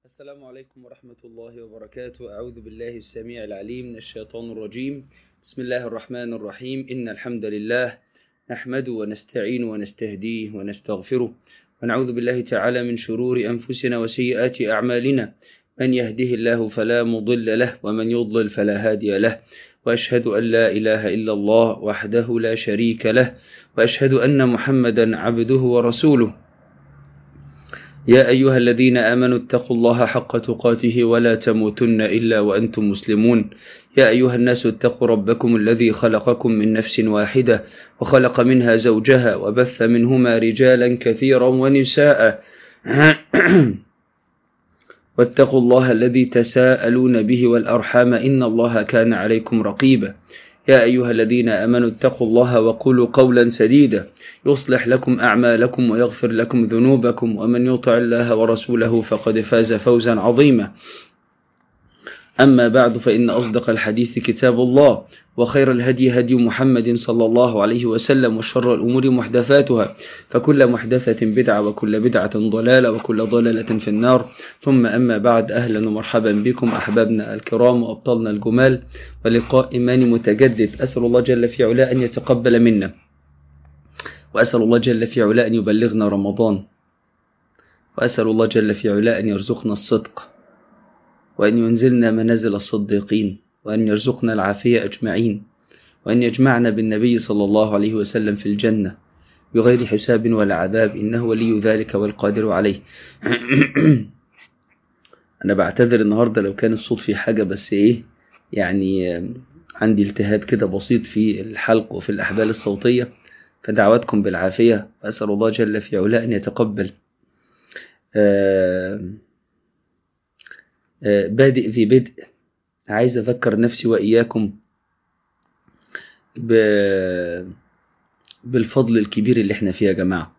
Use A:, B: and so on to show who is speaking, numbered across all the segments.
A: السلام عليكم ورحمة الله وبركاته. أعوذ بالله السميع العليم من الشيطان الرجيم. بسم الله الرحمن الرحيم. إن الحمد لله نحمده ونستعين ونستهديه ونستغفره ونعوذ بالله تعالى من شرور أنفسنا وسيئات أعمالنا، من يهده الله فلا مضل له ومن يضلل فلا هادي له، وأشهد أن لا إله إلا الله وحده لا شريك له، وأشهد أن محمدا عبده ورسوله. يا أيها الذين آمنوا اتقوا الله حق تقاته ولا تموتن إلا وأنتم مسلمون. يا أيها الناس اتقوا ربكم الذي خلقكم من نفس واحدة وخلق منها زوجها وبث منهما رجالا كثيرا ونساء واتقوا الله الذي تساءلون به والأرحام إن الله كان عليكم رقيبا. يا أيها الذين آمنوا اتقوا الله وقولوا قولا سديدا يصلح لكم أعمالكم ويغفر لكم ذنوبكم، ومن يطع الله ورسوله فقد فاز فوزا عظيما. أما بعد، فإن أصدق الحديث كتاب الله، وخير الهدي هدي محمد صلى الله عليه وسلم، وشر الأمور محدثاتها، فكل محدثة بدعة وكل بدعة ضلالة وكل ضلالة في النار. ثم أما بعد، أهلا ومرحبا بكم أحبابنا الكرام وأبطالنا الجمال، ولقاء إيماني متجدد. أسأل الله جل في علاه أن يتقبل منا، وأسأل الله جل في علاه أن يبلغنا رمضان، وأسأل الله جل في علاه أن يرزقنا الصدق، وأن ينزلنا منازل الصديقين، وأن يرزقنا العافية أجمعين، وأن يجمعنا بالنبي صلى الله عليه وسلم في الجنة بغير حساب ولا عذاب، إنه ولي ذلك والقادر عليه. أنا بعتذر النهاردة لو كان الصوت فيه حاجة، بس يعني عندي التهاب كده بسيط في الحلق وفي الأحبال الصوتية، فدعواتكم بالعافية، وأسأل الله جل في علاه أن يتقبل. بادئ ذي بدء، عايز أذكر نفسي وإياكم بالفضل الكبير اللي احنا فيه يا جماعة.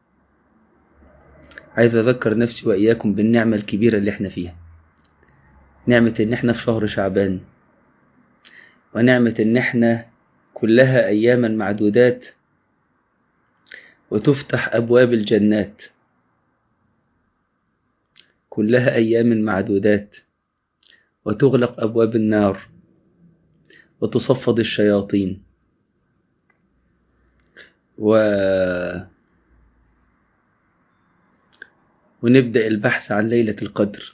A: عايز أذكر نفسي وإياكم بالنعمة الكبيرة اللي احنا فيها، نعمة إن احنا في شهر شعبان، ونعمة إن احنا كلها أياما معدودات وتفتح أبواب الجنات، كلها أيام معدودات وتغلق أبواب النار وتصفد الشياطين، ونبدأ البحث عن ليلة القدر،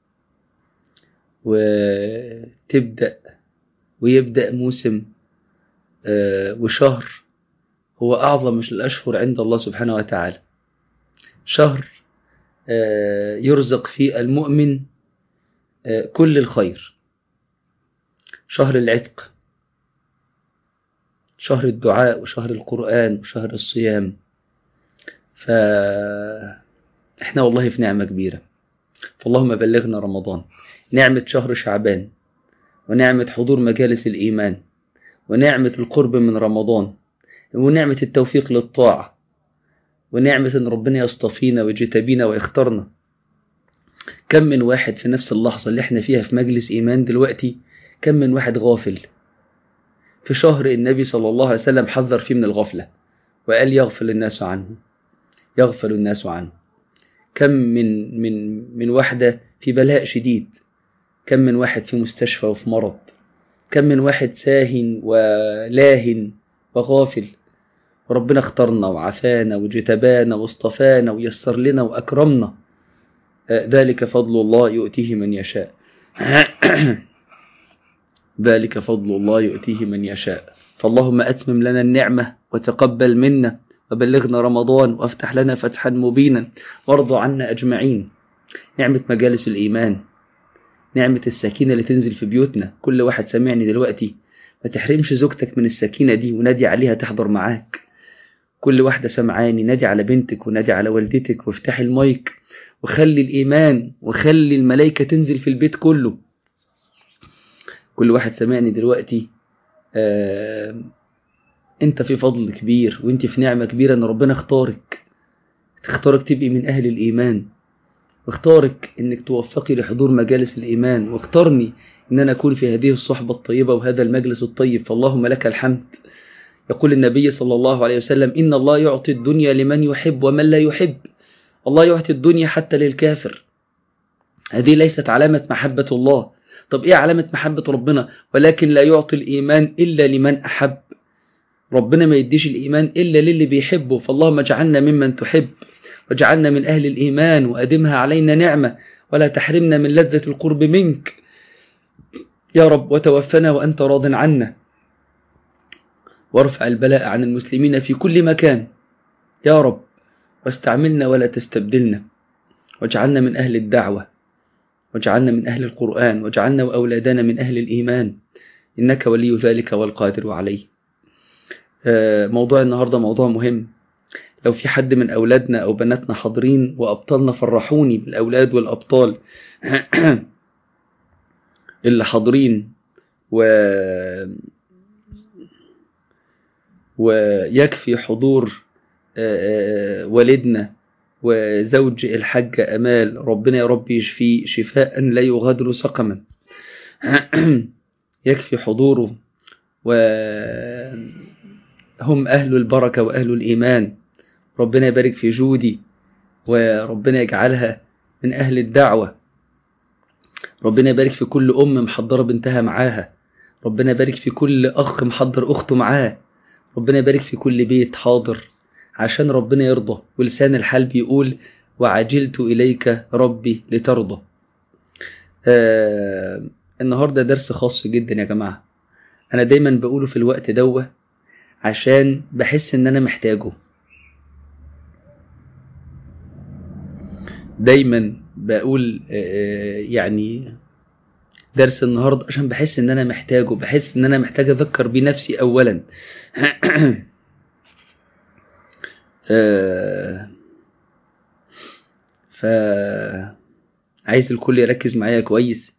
A: ويبدأ موسم وشهر هو أعظم الأشهر عند الله سبحانه وتعالى، شهر يرزق فيه المؤمن كل الخير، شهر العتق، شهر الدعاء، وشهر القرآن، وشهر الصيام. فإحنا والله في نعمة كبيرة، فاللهم بلغنا رمضان، نعمة شهر شعبان، ونعمة حضور مجالس الإيمان، ونعمة القرب من رمضان، ونعمة التوفيق للطاعة، ونعمة أن ربنا يصطفينا ويجتبينا ويختارنا. كم من واحد في نفس اللحظة اللي احنا فيها في مجلس إيمان دلوقتي، كم من واحد غافل في شهر النبي صلى الله عليه وسلم حذر فيه من الغفلة وقال يغفل الناس عنه، يغفل الناس عنه. كم من واحدة في بلاء شديد، كم من واحد في مستشفى وفي مرض، كم من واحد ساهن ولاهن وغافل، وربنا اختارنا وعافانا وجتبانا واصطفانا ويسر لنا وأكرمنا. ذلك فضل الله يؤتيه من يشاء. ذلك فضل الله يؤتيه من يشاء. فاللهم أتمم لنا النعمة وتقبل منا، وبلغنا رمضان، وافتح لنا فتحا مبينا، وارض عنا أجمعين. نعمة مجالس الإيمان، نعمة السكينة اللي تنزل في بيوتنا. كل واحد سمعني دلوقتي، ما تحرمش زوجتك من السكينة دي، ونادي عليها تحضر معاك. كل واحدة سمعاني، نادي على بنتك ونادي على والدتك، وافتح المايك وخلي الإيمان وخلي الملائكة تنزل في البيت كله. كل واحد سمعني دلوقتي، انت في فضل كبير، وانت في نعمة كبيرة، ان ربنا اختارك تبقي من أهل الإيمان، واختارك انك توفقي لحضور مجالس الإيمان، واختارني ان انا اكون في هذه الصحبة الطيبة وهذا المجلس الطيب. فاللهم لك الحمد. يقول النبي صلى الله عليه وسلم: إن الله يعطي الدنيا لمن يحب ومن لا يحب. الله يعطي الدنيا حتى للكافر، هذه ليست علامة محبة الله. طب إيه علامة محبة ربنا؟ ولكن لا يعطي الإيمان إلا لمن أحب. ربنا ما يديش الإيمان إلا للي بيحبه. فاللهم اجعلنا ممن تحب، واجعلنا من أهل الإيمان، وأدمها علينا نعمة، ولا تحرمنا من لذة القرب منك يا رب، وتوفنا وأنت راض عنا، وارفع البلاء عن المسلمين في كل مكان يا رب، واستعملنا ولا تستبدلنا، واجعلنا من أهل الدعوة، واجعلنا من أهل القرآن، واجعلنا وأولادنا من أهل الإيمان، إنك ولي ذلك والقادر عليه. موضوع النهاردة موضوع مهم. لو في حد من أولادنا أو بناتنا حاضرين وأبطالنا، فرحوني بالأولاد والأبطال اللي حاضرين، ويكفي حضور والدنا وزوج الحاجة أمال، ربنا يا رب يشفيه شفاء لا يغادر سقما. يكفي حضوره، وهم أهل البركة وأهل الإيمان. ربنا يبارك في جودي، وربنا يجعلها من أهل الدعوة. ربنا يبارك في كل أم محضرة بنتها معاها. ربنا يبارك في كل أخ محضر أخته معاه. ربنا يبارك في كل بيت حاضر عشان ربنا يرضى. ولسان الحال بيقول وعجلت إليك ربي لترضى. النهاردة درس خاص جدا يا جماعة. أنا دايما بقوله في الوقت دوه عشان بحس إن أنا محتاجه. دايما بقول يعني درس النهاردة عشان بحس إن أنا محتاجه، بحس إن أنا محتاج أذكر بنفسي أولا. عايز الكل يركز معايا كويس.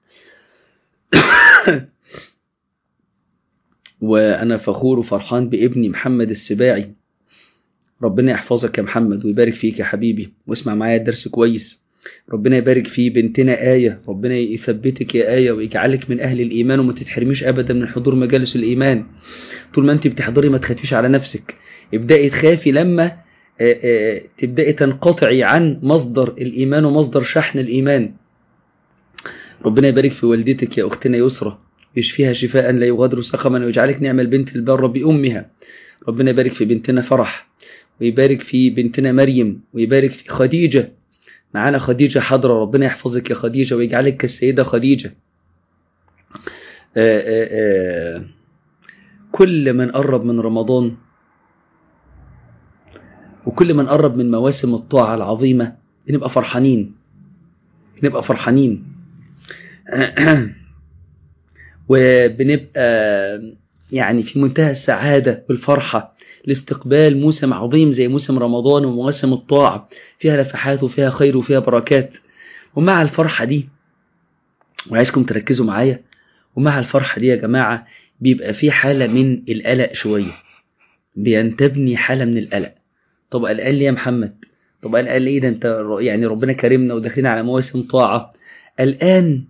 A: وأنا فخور وفرحان بابني محمد السباعي. ربنا يحفظك يا محمد ويبارك فيك يا حبيبي، واسمع معايا الدرس كويس. ربنا يبارك في بنتنا آية، ربنا يثبتك يا آية ويجعلك من أهل الإيمان، وما تتحرميش أبدا من حضور مجالس الإيمان. طول ما أنت بتحضري ما تخافيش على نفسك. ابدأي تخافي لما تبدأي تنقطعي عن مصدر الإيمان ومصدر شحن الإيمان. ربنا يبارك في والدتك يا أختنا يسرى، يشفيها شفاء لا يغادر سقما، ويجعلك نعم البنت البارة بأمها. ربنا يبارك في بنتنا فرح، ويبارك في بنتنا مريم، ويبارك في خديجة. معانا خديجة حضرة، ربنا يحفظك يا خديجة ويجعلك كالسيدة خديجة. كل من قرب من رمضان، وكل من قرب من مواسم الطاعة العظيمة، بنبقى فرحانين وبنبقى يعني في منتهى السعادة والفرحة لاستقبال موسم عظيم زي موسم رمضان ومواسم الطاعة، فيها لفحات وفيها خير وفيها بركات. ومع الفرحة دي، وعايزكم تركزوا معايا، ومع الفرحة دي يا جماعة بيبقى في حالة من القلق شوية، بينتبني حالة من القلق. طب قلقان ليه يا محمد؟ طب قلقان ليه؟ ده انت يعني ربنا كرمنا وداخلين على مواسم طاعة. قلقان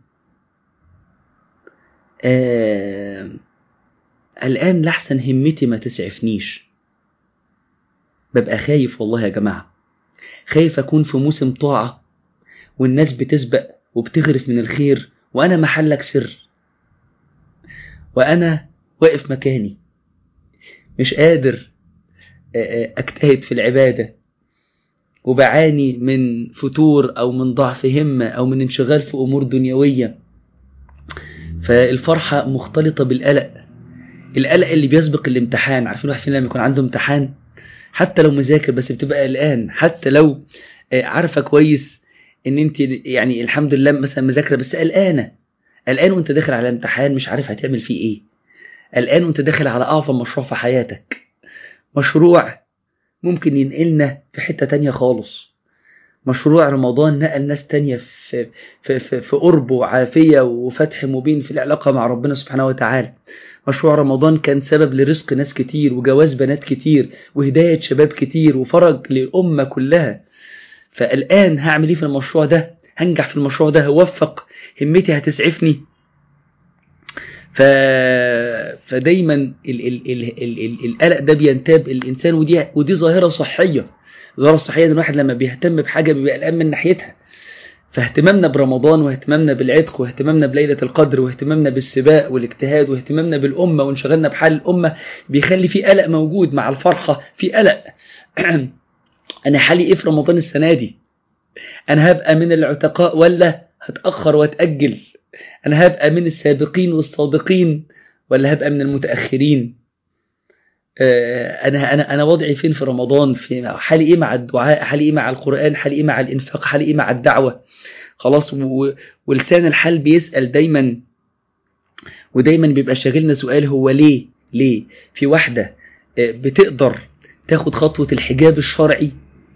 A: قلقان لحسن همتي ما تسعفنيش. ببقى خايف والله يا جماعة، خايف أكون في موسم طاعة والناس بتسبق وبتغرف من الخير، وأنا محلك سر، وأنا واقف مكاني مش قادر أجتهد في العبادة، وبعاني من فتور أو من ضعف همة أو من انشغال في أمور دنيوية. فالفرحة مختلطة بالقلق، القلق اللي بيسبق الامتحان. عارفين واحد فينا لما يكون عنده امتحان حتى لو مذاكر بس بتبقى قلقان، حتى لو عارفة كويس ان انت يعني الحمد لله مثلا مذاكرة بس قلقان وانت داخل على امتحان مش عارف هتعمل فيه ايه، قلقان وانت داخل على اعظم مشروع في حياتك، مشروع ممكن ينقلنا في حتة تانية خالص. مشروع رمضان نقل ناس تانية في قرب وعافية وفتح مبين في العلاقة مع ربنا سبحانه وتعالى. مشروع رمضان كان سبب لرزق ناس كتير، وجواز بنات كتير، وهداية شباب كتير، وفرج للأمة كلها. فالآن هعمل ايه في المشروع ده؟ هنجح في المشروع ده؟ هوفق همتي؟ هتسعفني؟ فدايما القلق ده بينتاب الإنسان، ودي ظاهرة صحية. ظاهرة صحية ان الواحد لما بيهتم بحاجة بيبقى قلقان من ناحيتها. فاهتمامنا برمضان واهتمامنا بالعتق واهتمامنا بليلة القدر واهتمامنا بالسباق والاجتهاد واهتمامنا بالأمة وانشغلنا بحال الأمة بيخلي في قلق موجود مع الفرحة، في قلق. أنا حالي إيه في رمضان السنة دي؟ أنا هبقى من العتقاء ولا هتأخر واتأجل؟ أنا هبقى من السابقين والصادقين ولا هبقى من المتأخرين؟ أنا وضعي فين في رمضان؟ في حالي إيه مع الدعاء؟ حالي إيه مع القرآن؟ حالي إيه مع الإنفاق؟ حالي إيه مع الدعوة؟ خلاص. ولسان الحال بيسأل دايما، ودايما بيبقى شاغلنا سؤال، هو ليه في واحدة بتقدر تاخد خطوة الحجاب الشرعي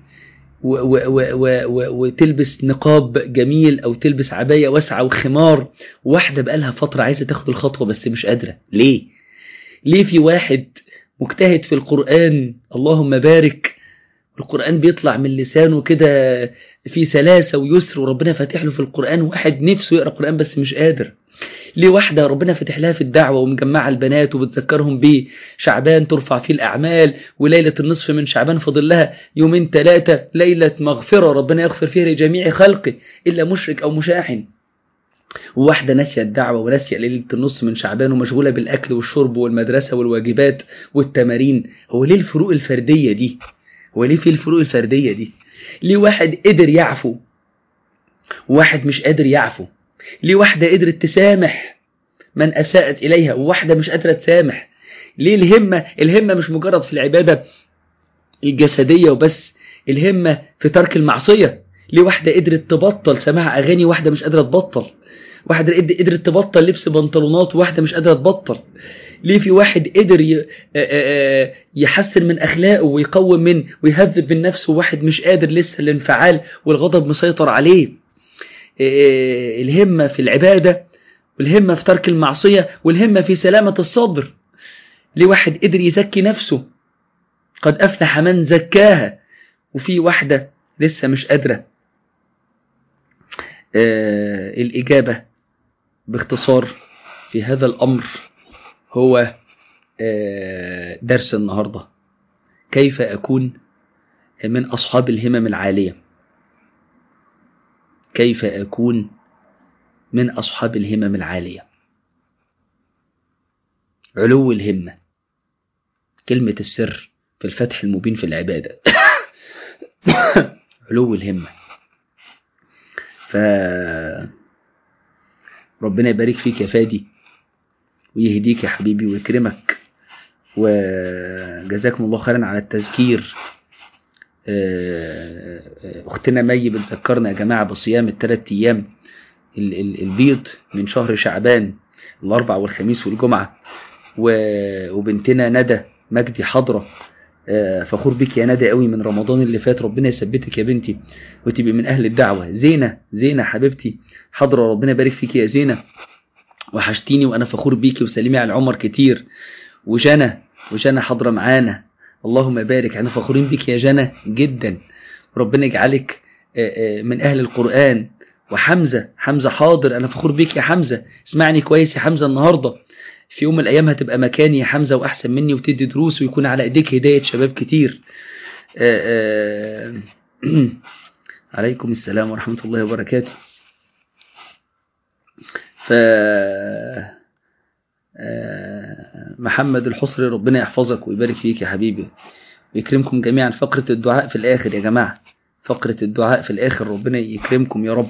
A: وتلبس نقاب جميل أو تلبس عباية واسعة وخمار، واحدة بقالها فترة عايزة تاخد الخطوة بس مش قادرة؟ ليه في واحد مجتهد في القرآن اللهم بارك، القرآن بيطلع من لسانه كده في سلاسة ويسر وربنا فاتح له في القرآن، واحد نفسه يقرأ القرآن بس مش قادر؟ ليه واحدة ربنا فتح لها في الدعوة ومجمعة البنات وبتذكرهم بيه شعبان ترفع فيه الأعمال، وليلة النصف من شعبان فضل لها 2-3 ليلة مغفرة ربنا يغفر فيها لجميع خلقه إلا مشرك أو مشاحن، وواحدة ناسية الدعوة وناسية ليلة النص من شعبان ومشغولة بالأكل والشرب والمدرسة والواجبات والتمارين؟ هو ليه الفروق الفردية دي؟ في الفروق الفردية دي؟ ليه واحد قدر يعفو وواحد مش قادر يعفو؟ ليه واحدة قدرت تسامح من أساءت إليها وواحدة مش قادرة تسامح؟ ليه الهمة مش مجرد في العبادة الجسدية وبس، الهمة في ترك المعصية؟ ليه واحدة قدرت تبطل سماع أغاني وواحدة مش قادرة تبطل؟ واحدة قدرت تبطل لبس بنطلونات وواحدة مش قادرة تبطل؟ ليه في واحد قدر يحسن من أخلاقه ويقوم من ويهذب من نفسه وواحد مش قادر لسه الانفعال والغضب مسيطر عليه؟ الهمة في العبادة والهمة في ترك المعصية والهمة في سلامة الصدر. ليه واحد قدر يزكي نفسه قد أفلح من زكاها وفي واحدة لسه مش قادرة؟ الإجابة باختصار في هذا الأمر هو درس النهاردة: كيف أكون من أصحاب الهمم العالية؟ كيف أكون من أصحاب الهمم العالية؟ علو الهمة كلمة السر في الفتح المبين في العبادة. علو الهمة. ربنا يبارك فيك يا فادي ويهديك يا حبيبي ويكرمك، وجزاكم الله خيرا على التذكير. أختنا مي بتذكرنا يا جماعة بصيام ال3 أيام البيض من شهر شعبان، الأربع والخميس والجمعة. وبنتنا ندى مجدي حضرة، فخور بك يا ندى قوي من رمضان اللي فات، ربنا يثبتك يا بنتي وتبقي من أهل الدعوة. زينة حبيبتي حضرة، ربنا يبارك فيك يا زينة، وحشتيني وأنا فخور بيكي، وسلمي على العمر كتير. وجنى حضرة معانا، اللهم بارك، احنا فخورين بك يا جنى جدا، ربنا يجعلك من أهل القرآن. وحمزة حاضر، أنا فخور بك يا حمزة، اسمعني كويس يا حمزة، النهاردة في يوم من الأيام هتبقى مكاني يا حمزة وأحسن مني وتدي دروس ويكون على إيديك هداية شباب كتير. عليكم السلام ورحمة الله وبركاته. محمد الحصري، ربنا يحفظك ويبارك فيك يا حبيبي ويكرمكم جميعا. فقرة الدعاء في الآخر يا جماعة، فقرة الدعاء في الآخر، ربنا يكرمكم يا رب.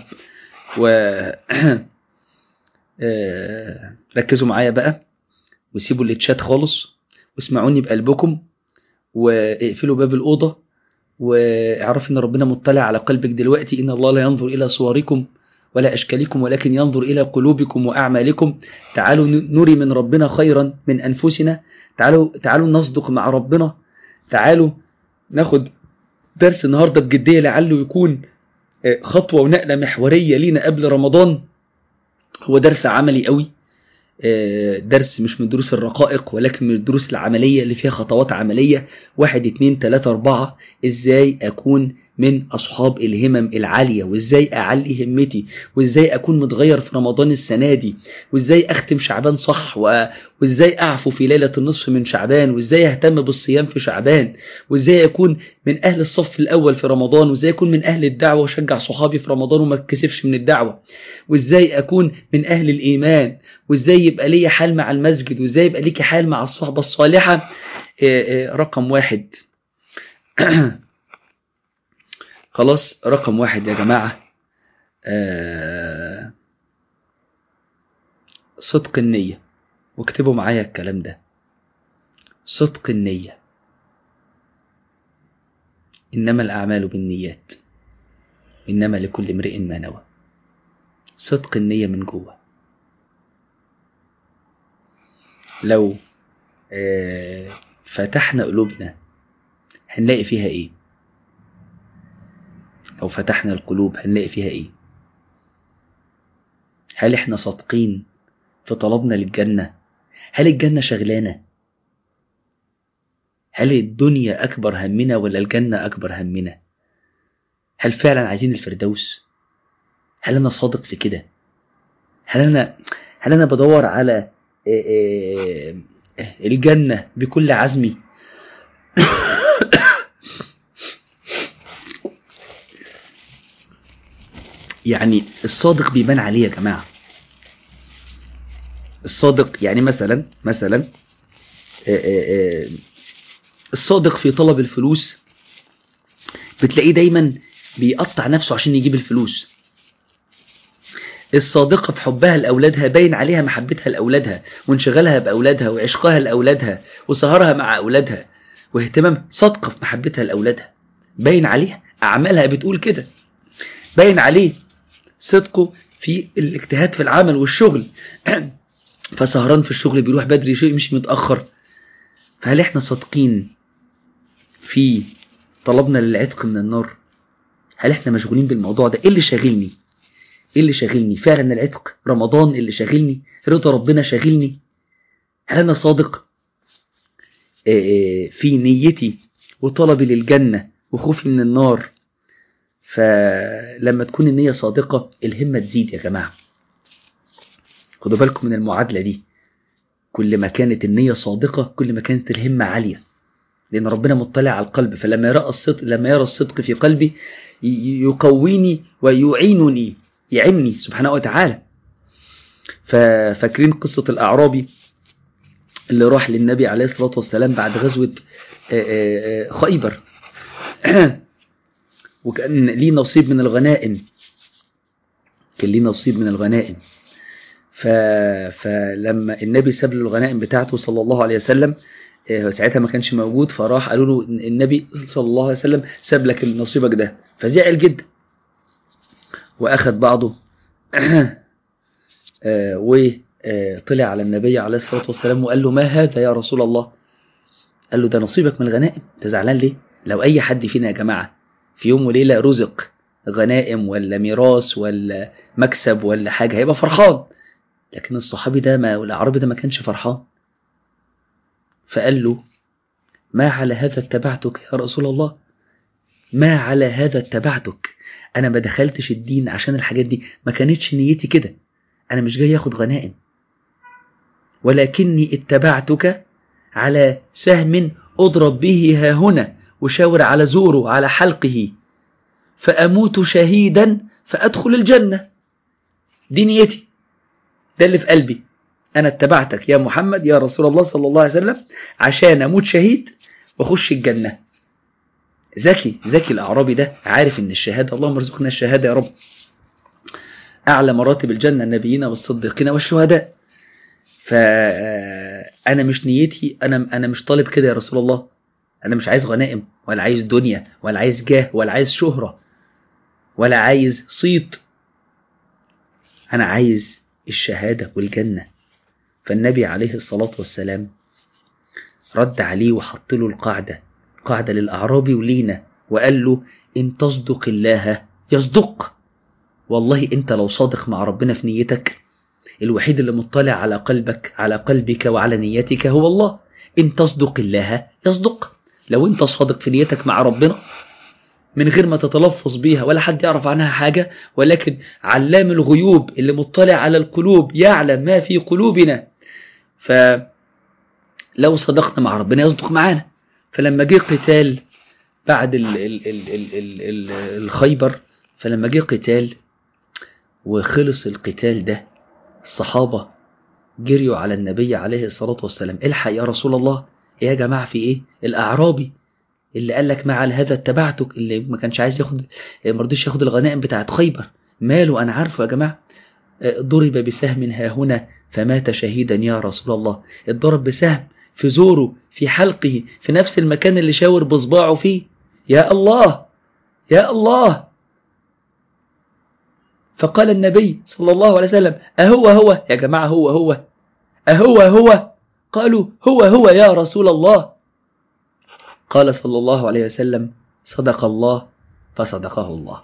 A: ركزوا معايا بقى وسيبوا التشات خالص واسمعوني بقلبكم واقفلوا باب الأوضة واعرفوا ان ربنا مطلع على قلبك دلوقتي. ان الله لا ينظر إلى صوركم ولا أشكالكم ولكن ينظر إلى قلوبكم وأعمالكم. تعالوا نري من ربنا خيرا من أنفسنا، تعالوا نصدق مع ربنا، تعالوا ناخد درس النهاردة بجدية لعله يكون خطوة ونقلة محورية لينا قبل رمضان. هو درس عملي قوي، درس مش من دروس الرقائق ولكن من الدروس العملية اللي فيها خطوات عملية 1 2 3 4 ازاي اكون من أصحاب الهمم العالية، وإزاي أعلي همتي، وإزاي أكون متغير في رمضان السنة دي، وإزاي أختم شعبان صح، وإزاي أعفو في ليلة النصف من شعبان، وإزاي أهتم بالصيام في شعبان، وإزاي أكون من أهل الصف الأول في رمضان، وإزاي أكون من أهل الدعوة وشجع صحابي في رمضان وما اتكسفش من الدعوة، وإزاي أكون من أهل الإيمان، وإزاي يبقى لي حال مع المسجد، وإزاي يبقى ليك حال مع الصحبة الصالحة. رقم 1 خلاص، رقم 1 يا جماعة صدق النية. واكتبوا معايا الكلام ده، صدق النية. إنما الأعمال بالنيات إنما لكل امرئ ما نوى. صدق النية من جوه. لو فتحنا قلوبنا هنلاقي فيها ايه؟ لو فتحنا القلوب هنلاقي فيها ايه؟ هل احنا صادقين في طلبنا للجنة؟ هل الجنة شغلانة؟ هل الدنيا أكبر همنا ولا الجنة أكبر همنا؟ هل فعلا عايزين الفردوس؟ هل أنا صادق في كده؟ هل أنا بدور على الجنة بكل عزمي؟ يعني الصادق بيبان عليه يا جماعة. الصادق يعني مثلا الصادق في طلب الفلوس بتلاقيه دايما بيقطع نفسه عشان يجيب الفلوس. الصادقة في حبها لأولادها باين عليها محبتها لأولادها وانشغالها بأولادها وعشقها لأولادها وسهرها مع أولادها واهتمام. صادقة في محبتها لأولادها باين عليها، أعمالها بتقول كده. باين عليه صدقه في الاجتهاد في العمل والشغل فسهران في الشغل، بيروح بدري شيء مش متأخر. فهل احنا صادقين في طلبنا للعتق من النار؟ هل احنا مشغولين بالموضوع ده؟ ايه اللي شاغلني؟ ايه اللي شاغلني؟ فعلا العتق، رمضان اللي شاغلني، رضا ربنا شاغلني. هل انا صادق في نيتي وطلبي للجنة وخوفي من النار؟ فلما تكون النية صادقة الهمة تزيد يا جماعة. خدوا بالكم من المعادلة دي، كل ما كانت النية صادقة كل ما كانت الهمة عالية، لأن ربنا مطلع على القلب. فلما يرى الصدق في قلبي يقويني ويعينني، يعني سبحانه وتعالى. ففاكرين قصة الأعرابي اللي راح للنبي عليه الصلاة والسلام بعد غزوة خيبر وكان ليه نصيب من الغنائم، فلما النبي ساب له الغنائم بتاعته صلى الله عليه وسلم، ساعتها ما كانش موجود، فراح قالوا له النبي صلى الله عليه وسلم ساب لك نصيبك ده، فزعل جدا واخذ بعضه وطلع على النبي عليه الصلاة والسلام وقال له ما هذا يا رسول الله؟ قال له ده نصيبك من الغنائم، انت زعلان ليه؟ لو اي حد فينا يا جماعة في يوم وليلة رزق غنائم ولا ميراث ولا مكسب ولا حاجة هيبقى فرحان، لكن الصحابي ده والأعرابي ده ما كانش فرحان. فقال له ما على هذا اتبعتك يا رسول الله؟ ما على هذا اتبعتك؟ أنا ما دخلتش الدين عشان الحاجات دي، ما كانتش نيتي كده، أنا مش جاي أخد غنائم، ولكني اتبعتك على سهم أضرب به ها هنا وشاور على زوره على حلقه فأموت شهيدا فأدخل الجنة. دي نيتي، ده اللي في قلبي. أنا اتبعتك يا محمد يا رسول الله صلى الله عليه وسلم عشان أموت شهيد وأخش الجنة. ذكي الأعرابي ده، عارف إن الشهادة، اللهم ارزقنا الشهادة يا رب، أعلى مراتب الجنة النبيين والصديقين والشهداء. فأنا مش نيتي، أنا مش طالب كده يا رسول الله، أنا مش عايز غنائم ولا عايز دنيا ولا عايز جاه ولا عايز شهرة ولا عايز صيت، أنا عايز الشهادة والجنة. فالنبي عليه الصلاة والسلام رد عليه وحط له قاعدة للأعرابي ولينا، وقال له إن تصدق الله يصدق. والله أنت لو صادق مع ربنا في نيتك، الوحيد اللي مطلع على قلبك وعلى نيتك هو الله. إن تصدق الله يصدق. لو أنت صادق في نيتك مع ربنا من غير ما تتلفظ بيها ولا حد يعرف عنها حاجة، ولكن علام الغيوب اللي مطلع على القلوب يعلم ما في قلوبنا. فلو صدقنا مع ربنا يصدق معانا. فلما جه قتال بعد الخيبر، فلما جه قتال وخلص القتال ده، الصحابة جريوا على النبي عليه الصلاة والسلام: الحق يا رسول الله. يا جماعة في ايه؟ الأعرابي اللي قال لك ما على هذا اتبعتك، اللي ما كانش عايز ياخد، ما رضيش ياخد الغنائم بتاعت خيبر، ماله؟ أنا عارفه يا جماعة. ضرب بسهم ها هنا فمات شهيدا يا رسول الله. اتضرب بسهم في زوره، في حلقه، في نفس المكان اللي شاور بصباعه فيه. يا الله يا الله. فقال النبي صلى الله عليه وسلم: أهو هو يا جماعة؟ هو هو؟ أهو هو؟ قالوا: هو يا رسول الله. قال صلى الله عليه وسلم: صدق الله فصدقه الله.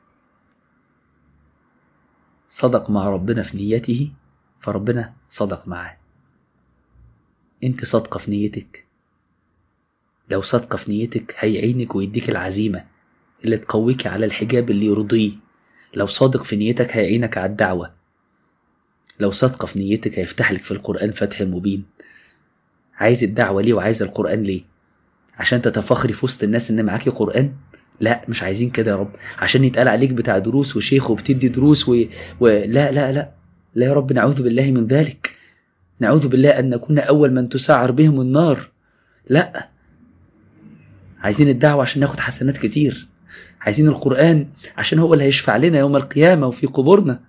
A: صدق مع ربنا في نيته فربنا صدق معاه. انت صادقة في نيتك؟ لو صادقة في نيتك هيعينك ويديك العزيمة اللي تقويك على الحجاب اللي يرضيه. لو صادق في نيتك هيعينك على الدعوة. لو صادقة في نيتك هيفتح لك في القرآن فتح مبين. عايز الدعوة ليه وعايز القرآن ليه؟ عشان تتفخري في وسط الناس ان معاكي قرآن؟ لا، مش عايزين كده يا رب. عشان يتقال عليك بتاع دروس وشيخ وبتدي دروس لا لا لا لا يا رب، نعوذ بالله من ذلك. نعوذ بالله أن نكون أول من تسعر بهم النار. لا، عايزين الدعوة عشان ناخد حسنات كتير. عايزين القرآن عشان هو اللي هيشفع لنا يوم القيامة وفي قبورنا.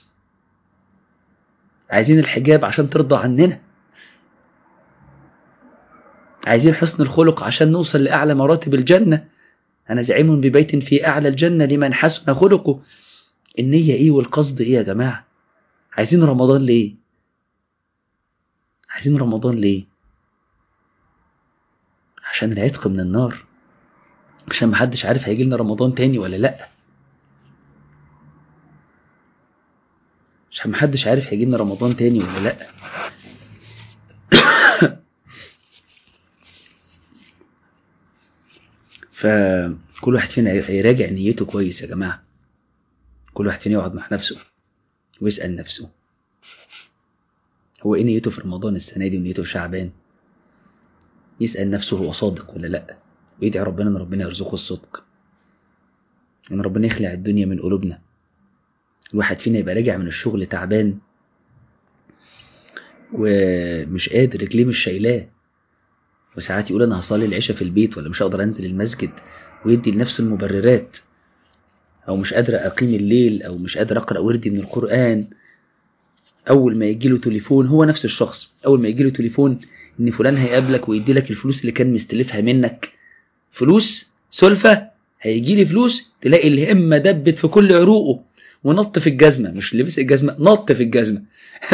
A: عايزين الحجاب عشان ترضى عننا. عايزين حسن الخلق عشان نوصل لأعلى مراتب الجنة. أنا زعيم ببيت في أعلى الجنة لمن حسن خلقه. النية إيه والقصد إيه يا جماعة؟ عايزين رمضان ليه؟ عايزين رمضان ليه؟ عشان العتق من النار، عشان محدش عارف هيجي لنا رمضان تاني ولا لأ، عشان محدش عارف هيجي لنا رمضان تاني ولا لأ. فكل واحد فينا يراجع نيته كويس يا جماعة. كل واحد فينا يقعد مع نفسه ويسأل نفسه: هو ايه نيته في رمضان السنة دي ونيته في شعبان؟ يسأل نفسه هو صادق ولا لأ، ويدعي ربنا ان ربنا يرزقه الصدق، ان ربنا يخلع الدنيا من قلوبنا. الواحد فينا يبقى راجع من الشغل تعبان ومش قادر، رجليه مش شايلاه، وساعات يقول انا هصلي العشاء في البيت ولا مش هقدر انزل المسجد، ويدي لنفسه المبررات، او مش قادر اقيم الليل، او مش قادر اقرأ وردي من القرآن. اول ما يجيله تليفون، هو نفس الشخص، اول ما يجيله تليفون ان فلان هيقابلك ويدي لك الفلوس اللي كان مستلفها منك، فلوس سلفة، هيجي لي فلوس، تلاقي الهمة دبت في كل عروقه ونط في الجزمة، مش لبس الجزمة، نط في الجزمة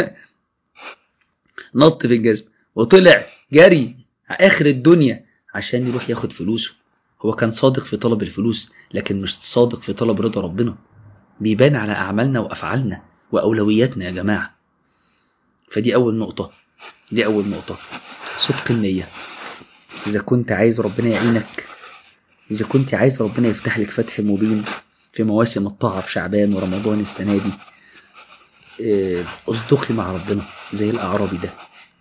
A: نط في الجزمة وطلع جري آخر الدنيا عشان يروح ياخد فلوسه. هو كان صادق في طلب الفلوس، لكن مش صادق في طلب رضا ربنا. بيبان على أعمالنا وأفعالنا وأولوياتنا يا جماعة. فدي أول نقطة، دي أول نقطة، صدق النية. إذا كنت عايز ربنا يعينك، إذا كنت عايز ربنا يفتح لك فتح مبين في مواسم الطاعة في شعبان ورمضان السنة دي، اصدقي مع ربنا زي الأعرابي ده.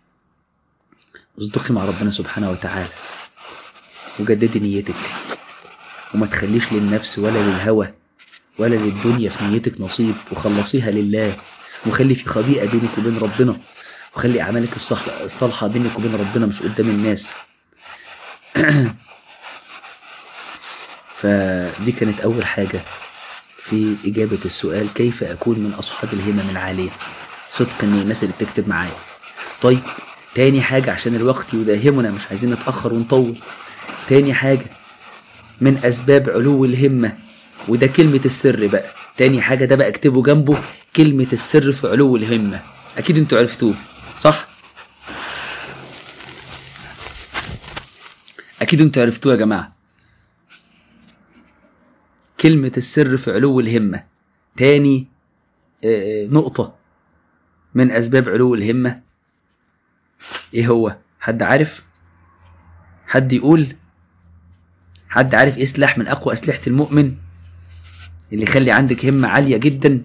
A: اصدقي مع ربنا سبحانه وتعالى وجددي نيتك، وما تخليش للنفس ولا للهوى ولا للدنيا في نيتك نصيب، وخلصيها لله، وخلي في خبيئة بينك وبين ربنا، وخلي أعمالك الصالحة بينك وبين ربنا مش قدام الناس. فدي كانت أول حاجة في إجابة السؤال: كيف أكون من أصحاب الهمم العالية؟ صدق إن الناس اللي بتكتب معايا. طيب، تاني حاجة عشان الوقت يداهمنا، مش عايزين نتأخر ونطول. تاني حاجة من أسباب علو الهمة، وده كلمة السر بقى. تاني حاجة ده بقى اكتبوا جنبه كلمة السر في علو الهمة. أكيد انتوا عرفتوه صح؟ أكيد انتوا عرفتوه يا جماعة. كلمة السر في علو الهمة. تاني نقطة من أسباب علو الهمة إيه هو؟ حد عارف؟ حد يقول؟ حد عارف ايه سلاح من اقوى اسلحة المؤمن اللي يخلي عندك همة عالية جدا؟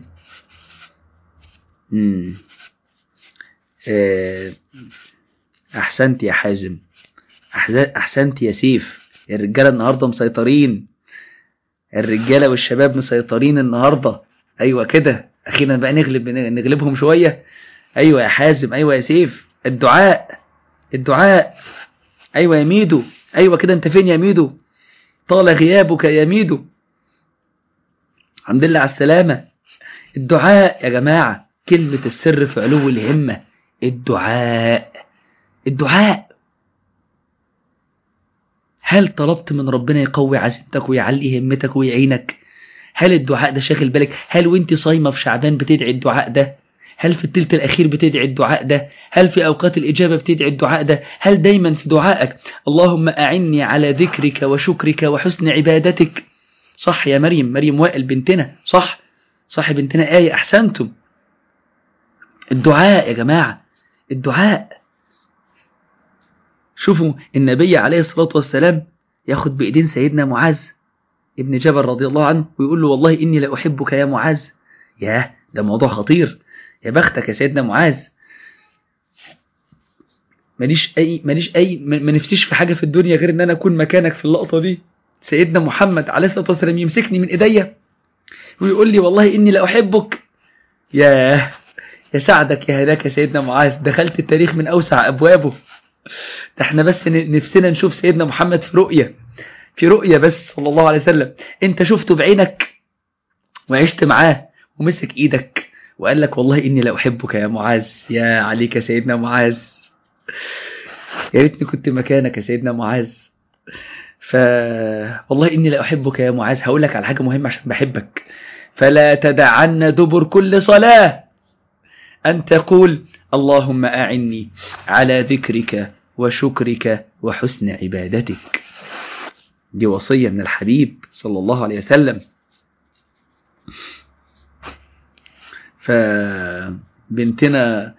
A: احسنت يا حازم، احسنت يا سيف. الرجالة النهاردة مسيطرين، الرجالة والشباب مسيطرين النهاردة. ايوه كده، اخيرا بقى نغلبهم شوية. ايوه يا حازم، ايوه يا سيف. الدعاء، الدعاء. ايوه يا ميدو، ايوه كده. انت فين يا ميدو؟ طال غيابك يا ميدو. الحمد لله على السلامة. الدعاء يا جماعة، كلمة السر في علو الهمة. الدعاء، الدعاء. هل طلبت من ربنا يقوي عزيمتك ويعلي همتك ويعينك؟ هل الدعاء ده شاغل بالك؟ هل وانت صايمة في شعبان بتدعي الدعاء ده؟ هل في الثلث الأخير بتدعي الدعاء ده؟ هل في أوقات الإجابة بتدعي الدعاء ده؟ هل دايما في دعائك اللهم أعني على ذكرك وشكرك وحسن عبادتك؟ صح يا مريم وائل بنتنا، صح، صح بنتنا آية، أحسنتم. الدعاء يا جماعة، الدعاء. شوفوا النبي عليه الصلاة والسلام ياخد بإيدين سيدنا معاذ ابن جبل رضي الله عنه ويقول له والله إني لأحبك يا معاذ. ياه، ده موضوع خطير. يا بختك يا سيدنا معاذ. ماليش أي ما نفسيش في حاجة في الدنيا غير إن أنا أكون مكانك في اللقطة دي. سيدنا محمد عليه الصلاة والسلام يمسكني من إيديا ويقول لي والله إني لأحبك. ياه، يا سعدك يا هداك يا سيدنا معاذ، دخلت التاريخ من أوسع أبوابه. ده احنا بس نفسنا نشوف سيدنا محمد في رؤية، في رؤية بس صلى الله عليه وسلم. انت شفته بعينك وعشت معاه ومسك ايدك وقال لك والله اني لا احبك يا معاذ. يا عليك يا سيدنا معاذ، يا ريتني كنت مكانك يا سيدنا معاذ. والله اني لا احبك يا معاذ. هقول لك على حاجة مهمة عشان بحبك. فلا تدعن دبر كل صلاة أن تقول اللهم أعني على ذكرك وشكرك وحسن عبادتك. دي وصية من الحبيب صلى الله عليه وسلم. فبنتنا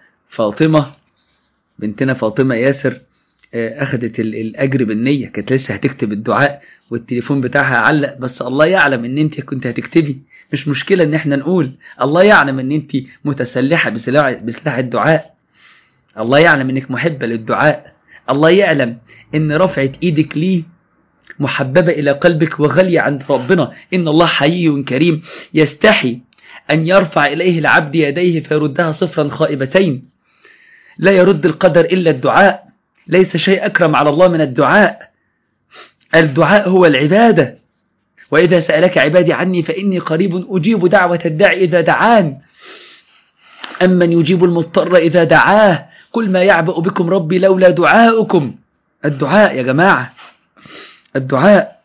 A: فاطمة ياسر أخذت الأجر بالنية. كانت لسه هتكتب الدعاء والتليفون بتاعها علق، بس الله يعلم ان انت كنت هتكتبي. مش مشكلة ان احنا نقول الله يعلم ان انت متسلحة بسلاح الدعاء. الله يعلم انك محبة للدعاء. الله يعلم ان رفعة ايدك ليه محببة الى قلبك وغالية عند ربنا. ان الله حيي كريم يستحي ان يرفع اليه العبد يديه فيردها صفرا خائبتين. لا يرد القدر الا الدعاء. ليس شيء اكرم على الله من الدعاء. الدعاء هو العبادة. وإذا سألك عبادي عني فإني قريب أجيب دعوة الداعي إذا دعان. أمن يجيب المضطر إذا دعاه. قل ما يعبأ بكم ربي لولا دعاؤكم. الدعاء يا جماعة، الدعاء.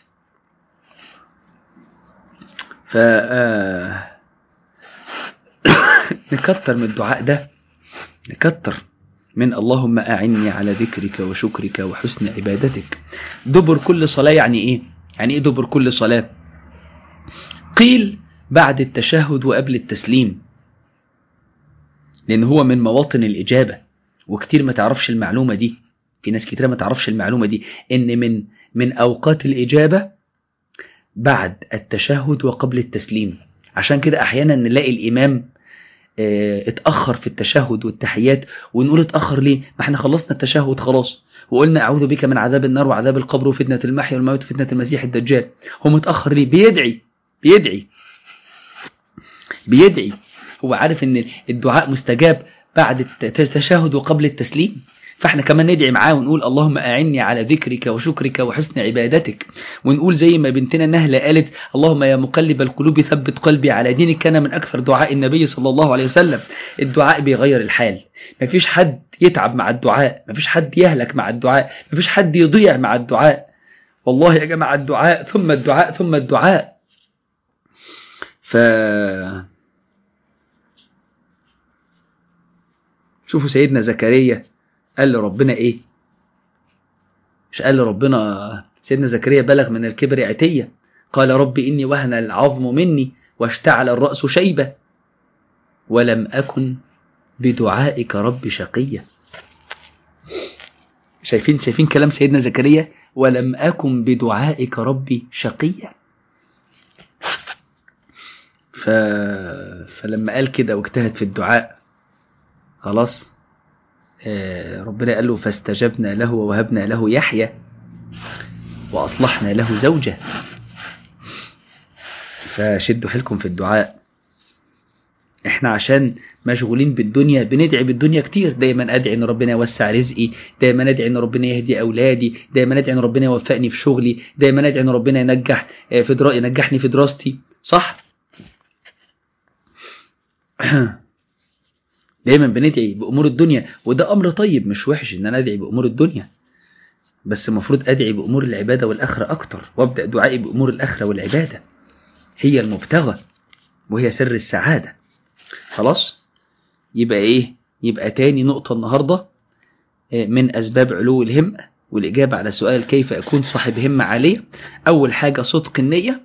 A: نكتر من الدعاء ده، نكتر من اللهم أعني على ذكرك وشكرك وحسن عبادتك. دبر كل صلاة يعني إيه؟ يعني إيه دبر كل صلاة؟ قيل بعد التشهد وقبل التسليم، لأن هو من مواطن الإجابة. وكتير ما تعرفش المعلومة دي، في ناس كتير ما تعرفش المعلومة دي، إن من أوقات الإجابة بعد التشهد وقبل التسليم. عشان كده أحيانا نلاقي الإمام اتأخر في التشهد والتحيات، ونقول اتأخر ليه؟ ما احنا خلصنا التشهد خلاص وقلنا أعوذ بك من عذاب النار وعذاب القبر وفتنة المحيا والموت وفتنة المسيح الدجال. هو متأخر ليه؟ بيدعي. هو عارف ان الدعاء مستجاب بعد التشهد وقبل التسليم، فاحنا كمان ندعي معاه ونقول اللهم أعني على ذكرك وشكرك وحسن عبادتك. ونقول زي ما بنتنا نهلة قالت اللهم يا مقلب القلوب ثبت قلبي على دينك. كان من أكثر دعاء النبي صلى الله عليه وسلم. الدعاء بيغير الحال. مفيش حد يتعب مع الدعاء، مفيش حد يهلك مع الدعاء، مفيش حد يضيع مع الدعاء. والله يا جماعة الدعاء ثم الدعاء ثم الدعاء. شوفوا سيدنا زكريا قال لربنا ايه؟ مش قال لربنا سيدنا زكريا بلغ من الكبر عتية، قال رب إني وهن العظم مني واشتعل الرأس شيبة ولم أكن بدعائك رب شقيا. شايفين كلام سيدنا زكريا، ولم أكن بدعائك ربي شقيا. فلما قال كده واجتهد في الدعاء خلاص، ربنا قال له فاستجبنا له ووهبنا له يحيى وأصلحنا له زوجه. فشدوا حيلكم في الدعاء. احنا عشان مشغولين بالدنيا بندعي بالدنيا كتير، دايما ادعي ان ربنا يوسع رزقي، دايما ادعي ان ربنا يهدي اولادي، دايما ادعي ان ربنا يوفقني في شغلي، دايما ادعي ان ربنا ينجحني في دراستي، صح؟ دايما بندعي بامور الدنيا، وده امر طيب مش وحش ان انا ادعي بامور الدنيا، بس المفروض ادعي بامور العباده والاخره اكتر، وابدا دعائي بامور الاخره والعباده، هي المبتغى وهي سر السعاده. خلاص، يبقى ايه؟ يبقى تاني نقطة النهاردة من أسباب علو الهمة والإجابة على سؤال كيف أكون صاحب همة عالية. أول حاجة صدق النية،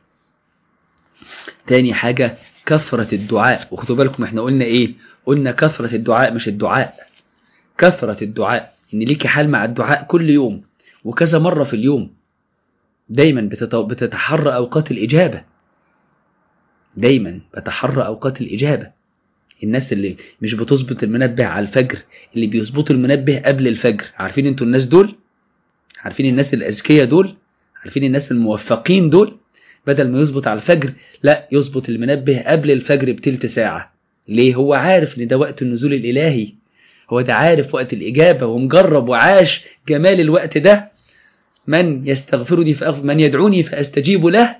A: تاني حاجة كثرة الدعاء. وخدوا بالكم احنا قلنا ايه؟ قلنا كثرة الدعاء مش الدعاء، كثرة الدعاء، ان ليكي حال مع الدعاء كل يوم وكذا مرة في اليوم، دايما بتتحرى أوقات الإجابة، دايما بتحرى أوقات الإجابة. الناس اللي مش بتظبط المنبه على الفجر، اللي بيظبطوا المنبه قبل الفجر، عارفين انتوا الناس دول؟ عارفين الناس الأذكياء دول؟ عارفين الناس الموفقين دول؟ بدل ما يظبط على الفجر، لا، يظبط المنبه قبل الفجر بتلت ساعة. ليه؟ هو عارف ان ده وقت النزول الإلهي، هو ده عارف وقت الإجابة ومجرب وعاش جمال الوقت ده. من يستغفرني من يدعوني فأستجيب له.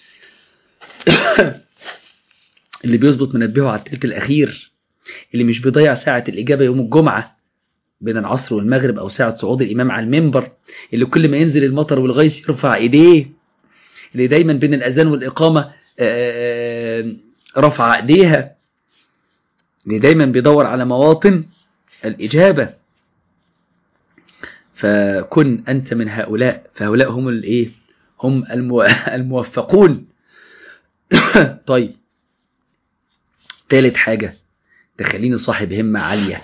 A: اللي بيظبط منبهه على التلت الأخير، اللي مش بيضيع ساعة الإجابة يوم الجمعة بين العصر والمغرب أو ساعة صعود الإمام على المنبر، اللي كل ما ينزل المطر والغيث يرفع إيديه، اللي دايما بين الأذان والإقامة رفع إيديها، اللي دايما بيدور على مواطن الإجابة. فكن أنت من هؤلاء، فهؤلاء هم الإيه؟ هم الموفقون. طيب، ثالث حاجة تخليني صاحب همة عالية،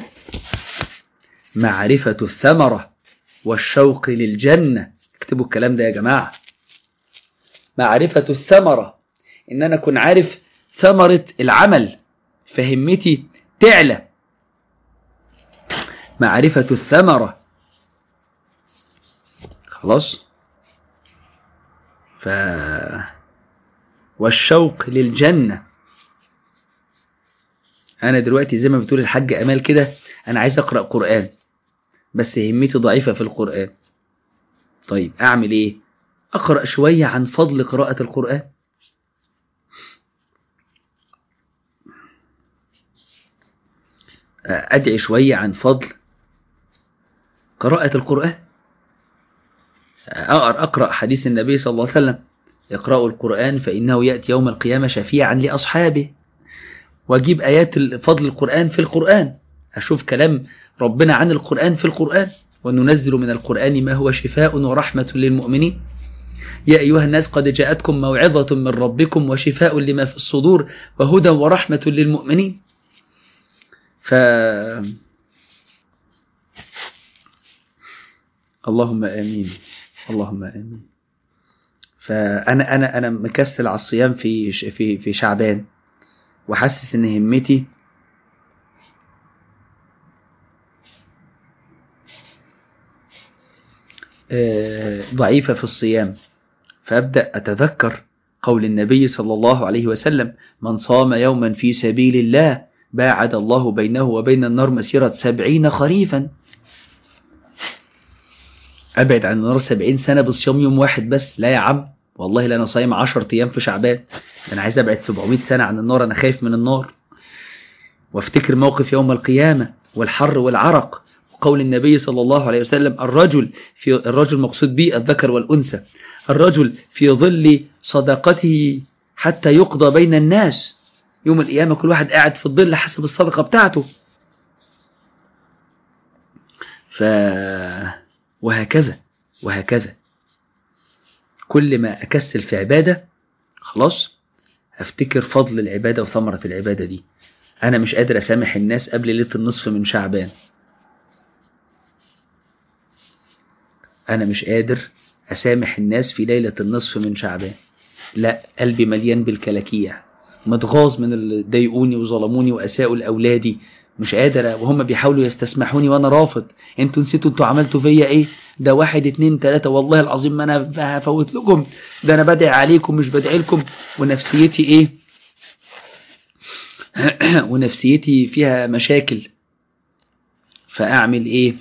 A: معرفة الثمرة والشوق للجنة. اكتبوا الكلام ده يا جماعة، معرفة الثمرة، إن أنا أكون عارف ثمرة العمل فهمتي تعلى. معرفة الثمرة، خلاص. والشوق للجنة. أنا دلوقتي زي ما بتقول الحاج أمال كده، أنا عايز أقرأ قرآن بس همتي ضعيفة في القرآن. طيب أعمل إيه؟ أقرأ شوية عن فضل قراءة القرآن، أدعي شوية عن فضل قراءة القرآن، أقرأ حديث النبي صلى الله عليه وسلم: اقرأوا القرآن فإنه يأتي يوم القيامة شفيعا لأصحابه. وأجيب آيات فضل القرآن في القرآن، أشوف كلام ربنا عن القرآن في القرآن: وننزل من القرآن ما هو شفاء ورحمة للمؤمنين، يا أيها الناس قد جاءتكم موعظة من ربكم وشفاء لما في الصدور وهدى ورحمة للمؤمنين. اللهم آمين، اللهم آمين. فأنا مكسل على الصيام في شعبان، وحاسس إن همتي ضعيفة في الصيام، فأبدأ أتذكر قول النبي صلى الله عليه وسلم: من صام يوما في سبيل الله باعد الله بينه وبين النار مسيرة 70 خريفا. أبعد عن النار 70 سنة بصيام يوم واحد بس؟ لا يا عم، والله لا، أنا صايم 10 أيام في شعبان، أنا عايز أبعد 700 سنة عن النار، أنا خايف من النار. وافتكر موقف يوم القيامة والحر والعرق، وقول النبي صلى الله عليه وسلم: الرجل مقصود به الذكر والأنثى، الرجل في ظل صدقته حتى يقضى بين الناس. يوم القيامة كل واحد قاعد في الظل حسب الصدقة بتاعته. وهكذا كل ما أكسل في عبادة خلاص أفتكر فضل العبادة وثمرة العبادة دي. أنا مش قادر أسامح الناس قبل ليلة النصف من شعبان، أنا مش قادر أسامح الناس في ليلة النصف من شعبان، لا، قلبي مليان بالكلاكيع، متغاظ من اللي ضايقوني وظلموني وأساءوا لأولادي، مش قادر، وهم بيحاولوا يستسمحوني وأنا رافض. انتوا نسيتوا انتوا عملتوا فيا ايه؟ ده 1 2 3، والله العظيم ما أنا هفوت لكم، ده أنا بدعي عليكم مش بدعي لكم. ونفسيتي ايه؟ ونفسيتي فيها مشاكل. فأعمل ايه؟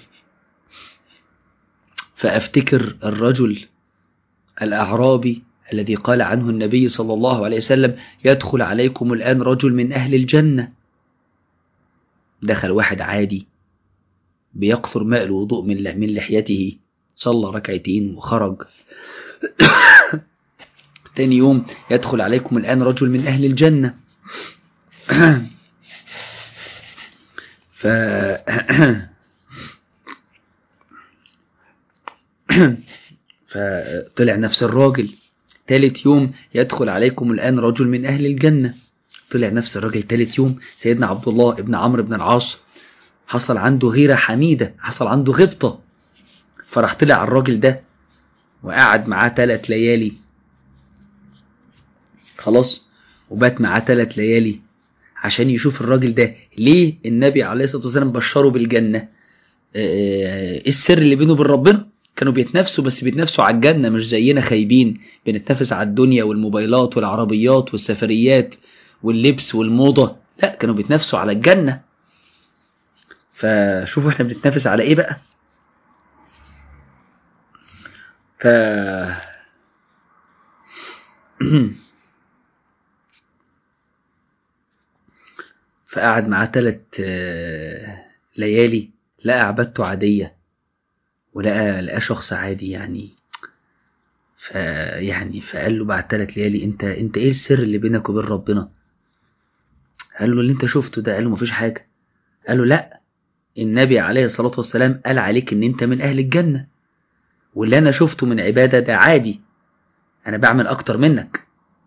A: فأفتكر الرجل الأعرابي الذي قال عنه النبي صلى الله عليه وسلم: يدخل عليكم الآن رجل من أهل الجنة. دخل واحد عادي بيقطر ماء الوضوء من لحيته، صلى ركعتين وخرج. تاني يوم: يدخل عليكم الآن رجل من أهل الجنة. فطلع نفس الراجل. ثالث يوم: يدخل عليكم الآن رجل من أهل الجنة. طلع نفس الراجل. ثالث يوم: سيدنا عبد الله ابن عمرو بن العاص حصل عنده غيرة حميدة، حصل عنده غبطة، فراح طلع الراجل ده وقعد معاه 3 ليالي، خلاص، وبات معاه 3 ليالي عشان يشوف الراجل ده ليه النبي عليه الصلاة والسلام بشره بالجنة. ايه السر اللي بينه وبين ربنا؟ كانوا بيتنافسوا، بس بيتنافسوا على الجنة، مش زينا خايبين بنتنافس على الدنيا والموبايلات والعربيات والسفريات واللبس والموضة. لا، كانوا بيتنافسوا على الجنة. فشوفوا احنا بنتنافس على ايه بقى. فقعد معاه 3 ليالي، لقى عبادته عادية، ولقى شخص عادي يعني. فقال له بعد 3 ليالي: انت ايه السر اللي بينك وبين ربنا؟ قال له: اللي انت شفته ده. قال له: مفيش حاجة. قال له: لا، النبي عليه الصلاة والسلام قال عليك ان انت من اهل الجنة، واللي انا شفته من عبادة ده عادي، انا بعمل اكتر منك.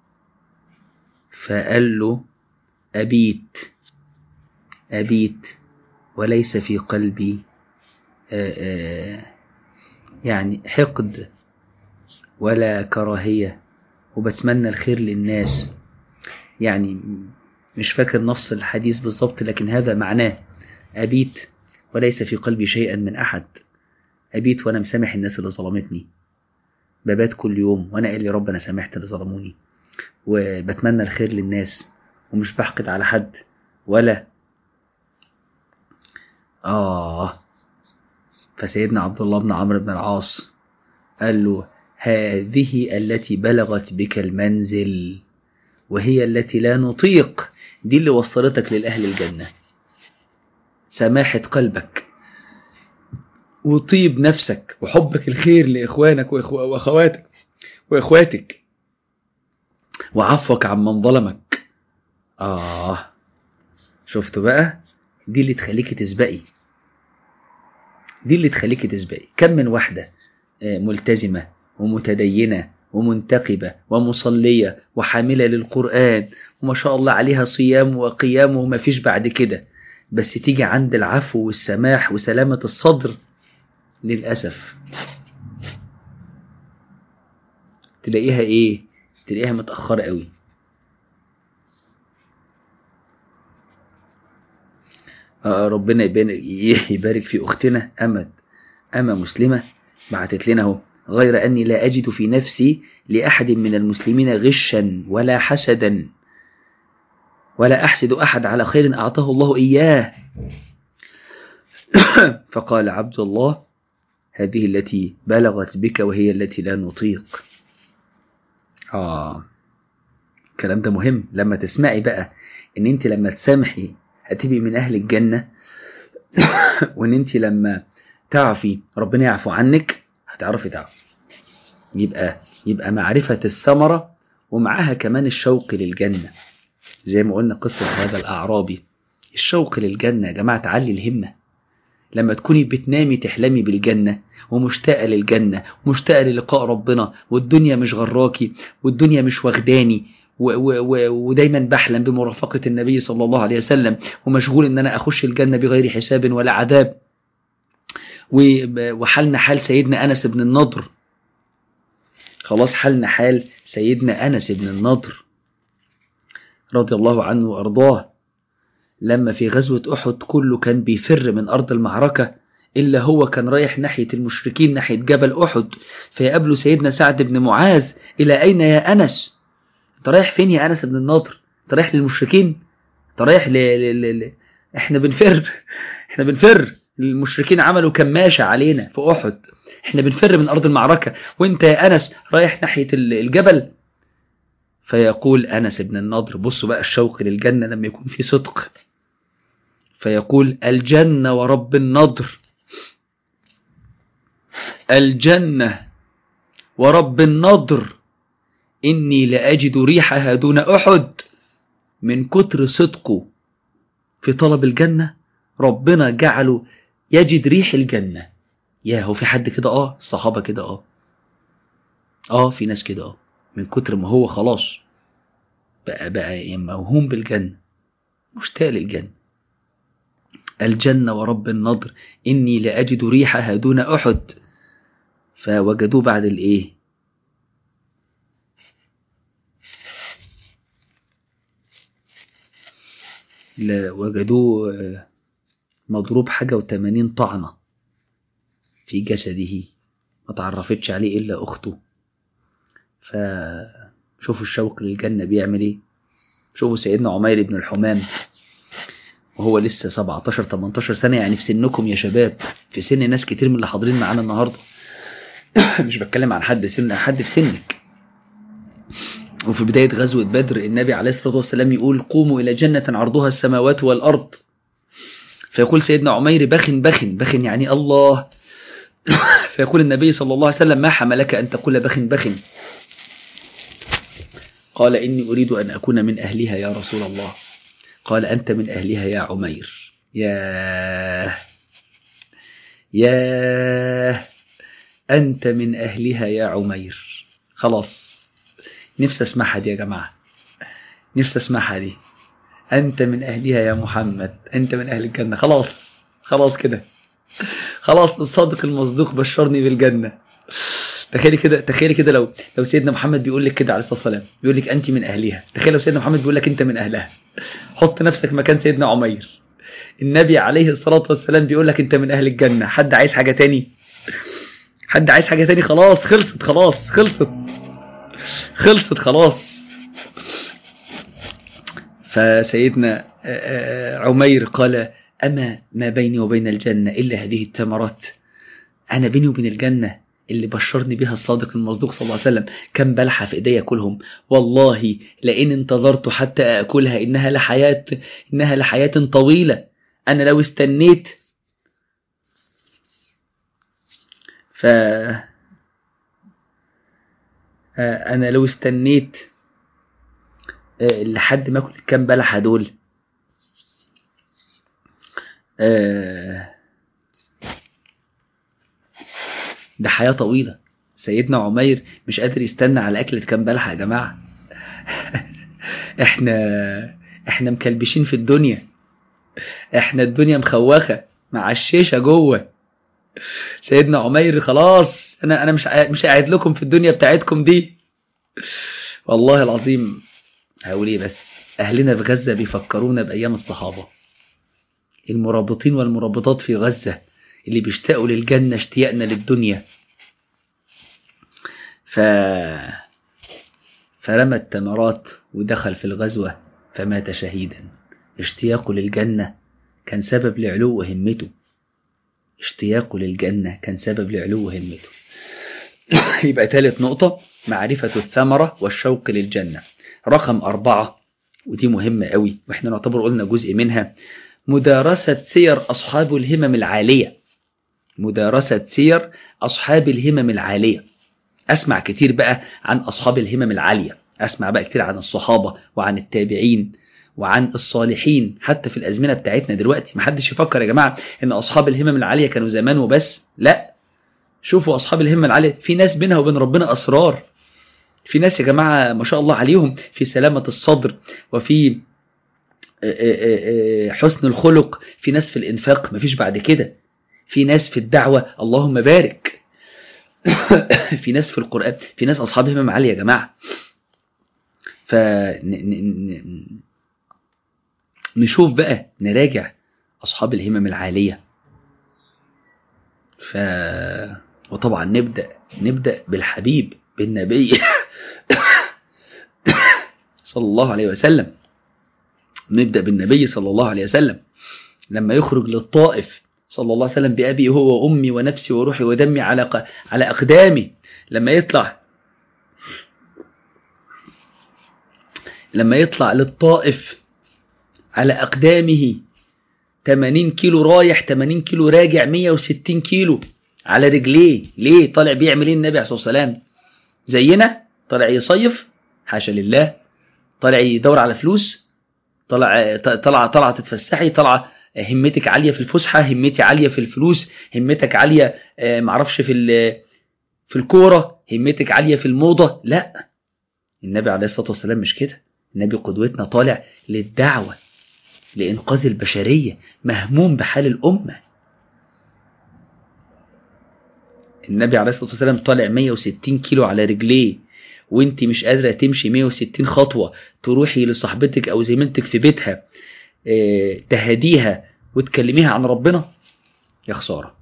A: فقال له: أبيت وليس في قلبي يعني حقد ولا كراهية، وبتمنى الخير للناس. يعني مش فاكر نص الحديث بالضبط، لكن هذا معناه: أبيت وليس في قلبي شيئا من أحد، أبيت وأنا مسامح الناس اللي ظلمتني، ببات كل يوم وأنا قال لي ربنا سامحت اللي ظلموني، وبتمنى الخير للناس، ومش بحقد على حد ولا فسيدنا عبد الله بن عمرو بن العاص قال له: هذه التي بلغت بك المنزل وهي التي لا نطيق، دي اللي وصلتك للأهل الجنة. سماحة قلبك وطيب نفسك وحبك الخير لإخوانك وأخواتك وإخواتك، وعفوك عمن ظلمك. شفتوا بقى؟ دي اللي تخليك تسبقي، دي اللي تخليك تسبقي. كم من واحدة ملتزمة ومتدينة ومنتقبة ومصلية وحاملة للقرآن وما شاء الله عليها صيام وقيام وما فيش بعد كده، بس تيجي عند العفو والسماح وسلامة الصدر للأسف تلاقيها ايه؟ تلاقيها متأخرة قوي. ربنا يبارك في أختنا أما مسلمة بعتت لنا اهو: غير أني لا أجد في نفسي لأحد من المسلمين غشا ولا حسدا، ولا أحسد أحد على خير أعطاه الله إياه. فقال عبد الله: هذه التي بلغت بك وهي التي لا نطيق. الكلام ده مهم. لما تسمعي بقى ان انت لما تسامحي هتبقي من أهل الجنة، وان انت لما تعفي ربنا يعفو عنك، هتعرفي تعفي. يبقى معرفة الثمرة ومعها كمان الشوق للجنة، زي ما قلنا قصة هذا الأعرابي. الشوق للجنة يا جماعة تعلي الهمة. لما تكوني بتنامي تحلمي بالجنة ومشتاقة للجنة ومشتاقة للقاء ربنا، والدنيا مش غراكي والدنيا مش واخداني، ودايما بحلم بمرافقة النبي صلى الله عليه وسلم، ومشغول ان انا اخش الجنة بغير حساب ولا عذاب، وحالنا حال سيدنا أنس بن النضر. خلاص حالنا حال سيدنا أنس بن النضر رضي الله عنه وأرضاه، لما في غزوة أحد كله كان بيفر من أرض المعركة إلا هو كان رايح ناحية المشركين ناحية جبل أحد، فيقابله سيدنا سعد بن معاذ: إلى أين يا أنس؟ أنت رايح فين يا أنس بن النضر؟ أنت رايح للمشركين؟ أنت رايح إحنا بنفر المشركين عملوا كماشة علينا في أحد، إحنا بنفر من أرض المعركة وإنت يا أنس رايح ناحية الجبل. فيقول أنس بن النضر، بصوا بقى الشوق للجنة لما يكون في صدق، فيقول: الجنة ورب النضر، الجنة ورب النضر، إني لأجد ريحها دون أحد. من كتر صدقه في طلب الجنة ربنا جعله يجد ريح الجنة. يا هو في حد كده؟ الصحابة كده، في ناس كده، من كتر ما هو خلاص بقى موهوم بالجنة، مشتاق للجنة. الجنة ورب النضر إني لأجد ريحها دون أحد. فوجدوه بعد الإيه؟ وجدوه مضروب حاجة 80 طعنة في جسده، ما تعرفتش عليه إلا أخته. فشوفوا الشوق للجنة بيعمل إيه. شوفوا سيدنا عمير بن الحمام وهو لسه 17-18 سنة، يعني في سنكم يا شباب، في سن ناس كتير من اللي حاضرين معانا النهاردة. مش بتكلم عن حد في سنك. وفي بداية غزوة بدر النبي عليه الصلاة والسلام يقول: قوموا إلى جنة عرضها السماوات والأرض. فيقول سيدنا عمير: بخن يعني الله. فيقول النبي صلى الله عليه وسلم: ما حملك أن تقول بخن؟ قال: إني أريد أن أكون من أهلها يا رسول الله. قال: أنت من أهلها يا عمير. ياه أنت من أهلها يا عمير. خلاص نفسي أسمعها دي يا جماعة، نفسي أسمعها دي. أنت من أهلها يا محمد، أنت من أهل الجنة. خلاص كده، خلاص الصادق المصدوق بشرني بالجنة. تخيلي كده لو سيدنا محمد بيقول لك كده عليه الصلاة والسلام، بيقول لك أنت من أهلها. تخيل لو سيدنا محمد بيقول لك أنت من أهلها. حط نفسك مكان سيدنا عمير، النبي عليه الصلاة والسلام بيقول لك أنت من أهل الجنة. حد عايز حاجة تاني؟ خلاص خلصت خلاص. فسيدنا عمير قال: أما ما بيني وبين الجنة إلا هذه التمرات. أنا بيني وبين الجنة اللي بشرني بها الصادق المصدوق صلى الله عليه وسلم كم بلحة في إيديا كلهم، والله لئن انتظرت حتى أكلها إنها لحياة طويلة. أنا لو استنيت لحد ما أكل كم بلحة دول، ده حياة طويلة. سيدنا عمير مش قادر يستنى على أكلة كم بلحة يا جماعة. احنا مكلبشين في الدنيا، احنا الدنيا مخوخة مع الشيشة جوه. سيدنا عمير خلاص، انا مش قاعد لكم في الدنيا بتاعتكم دي. والله العظيم هقول ايه بس، اهلنا في غزة بيفكرونا بايام الصحابة، المرابطين والمرابطات في غزة اللي بيشتاقوا للجنة اشتياقنا للدنيا. فرمى التمرات ودخل في الغزوة فمات شهيدا. اشتياقه للجنة كان سبب لعلو همته، يبقى ثالث نقطة معرفة الثمرة والشوق للجنة. رقم 4 ودي مهمة قوي واحنا نعتبر قلنا جزء منها، مدارسة سير أصحاب الهمم العالية. أسمع كتير بقى عن أصحاب الهمم العالية، أسمع بقى كتير عن الصحابة وعن التابعين وعن الصالحين حتى في الأزمنة بتاعتنا دلوقتي. محدش يفكر يا جماعة إن أصحاب الهمم العالية كانوا زمان وبس، لا، شوفوا أصحاب الهمم العالية في ناس بينها وبين ربنا أسرار، في ناس يا جماعة ما شاء الله عليهم في سلامة الصدر وفي حسن الخلق، في ناس في الإنفاق مفيش بعد كده، في ناس في الدعوة اللهم بارك. في ناس في القرآن، في ناس أصحاب همم عالية يا جماعة. نشوف بقى، نراجع أصحاب الهمم العالية. وطبعا نبدأ بالحبيب بالنبي صلى الله عليه وسلم. نبدأ بالنبي صلى الله عليه وسلم لما يخرج للطائف صلى الله عليه وسلم بأبي هو وأمي ونفسي وروحي ودمي على أقدامي. لما يطلع للطائف على أقدامه 80 كيلو رايح 80 كيلو راجع 160 كيلو على رجليه. ليه؟ طالع بيعمل ايه النبي عليه الصلاة والسلام؟ زينا طالع يصيف؟ حاشا لله. طالع يدور على فلوس؟ طلع تتفسحي؟ طلع همتك عالية في الفسحة، همتي عالية في الفلوس، همتك عالية معرفش في الكورة، همتك عالية في الموضة؟ لا، النبي عليه الصلاة والسلام مش كده. النبي قدوتنا طالع للدعوة، لإنقاذ البشرية، مهموم بحال الأمة. النبي عليه الصلاة والسلام طالع 160 كيلو على رجليه، وانت مش قادرة تمشي 160 خطوة تروحي لصاحبتك أو زميلتك في بيتها تهديها وتكلميها عن ربنا؟ يا خسارة.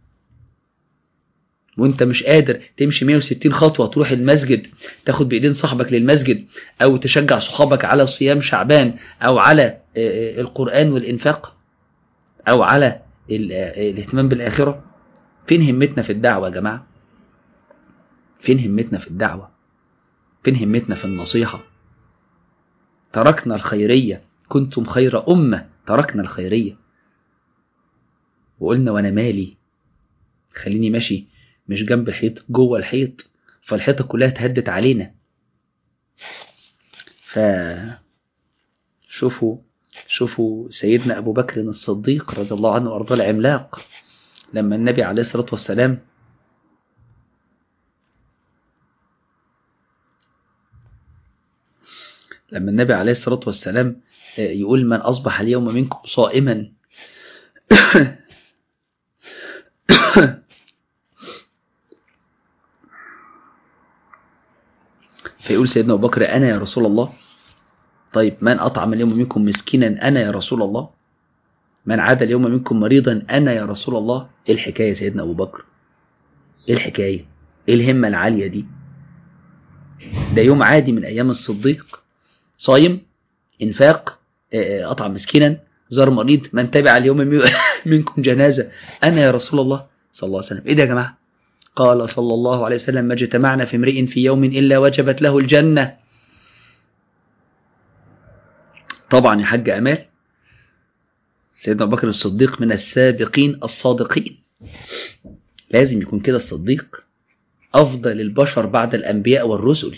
A: وانت مش قادر تمشي 160 خطوة تروح المسجد تاخد بإيدين صاحبك للمسجد، أو تشجع صحابك على صيام شعبان، أو على القرآن والإنفاق، أو على الاهتمام بالآخرة؟ فين همتنا في الدعوة يا جماعة؟ فين همتنا في الدعوة؟ فين همتنا في النصيحة؟ تركنا الخيرية. كنتم خير أمة. تركنا الخيرية وقلنا وانا مالي، خليني ماشي مش جنب الحيط، جوه الحيط، فالحيطة كلها تهدت علينا. شوفوا سيدنا أبو بكر الصديق رضي الله عنه وأرضاه العملاق، لما النبي عليه الصلاة والسلام يقول من أصبح اليوم منكم صائما فيقول سيدنا أبو بكر أنا يا رسول الله. طيب من أطعم اليوم منكم مسكينا؟ أنا يا رسول الله. من عاد اليوم منكم مريضا؟ أنا يا رسول الله. إيه الحكاية سيدنا أبو بكر؟ إيه الحكاية؟ إيه الهمة العالية دي؟ ده يوم عادي من أيام الصديق، صايم، إنفاق، أطعم مسكينا، زار مريض، من تبع اليوم منكم جنازة، أنا يا رسول الله صلى الله عليه وسلم. إيه ده يا جماعة؟ قال صلى الله عليه وسلم ما اجتمعنا في امرئ في يوم إلا وجبت له الجنة. طبعا يا حاج أمال، سيدنا أبو بكر الصديق من السابقين الصادقين، لازم يكون كده. الصديق أفضل البشر بعد الأنبياء والرسل.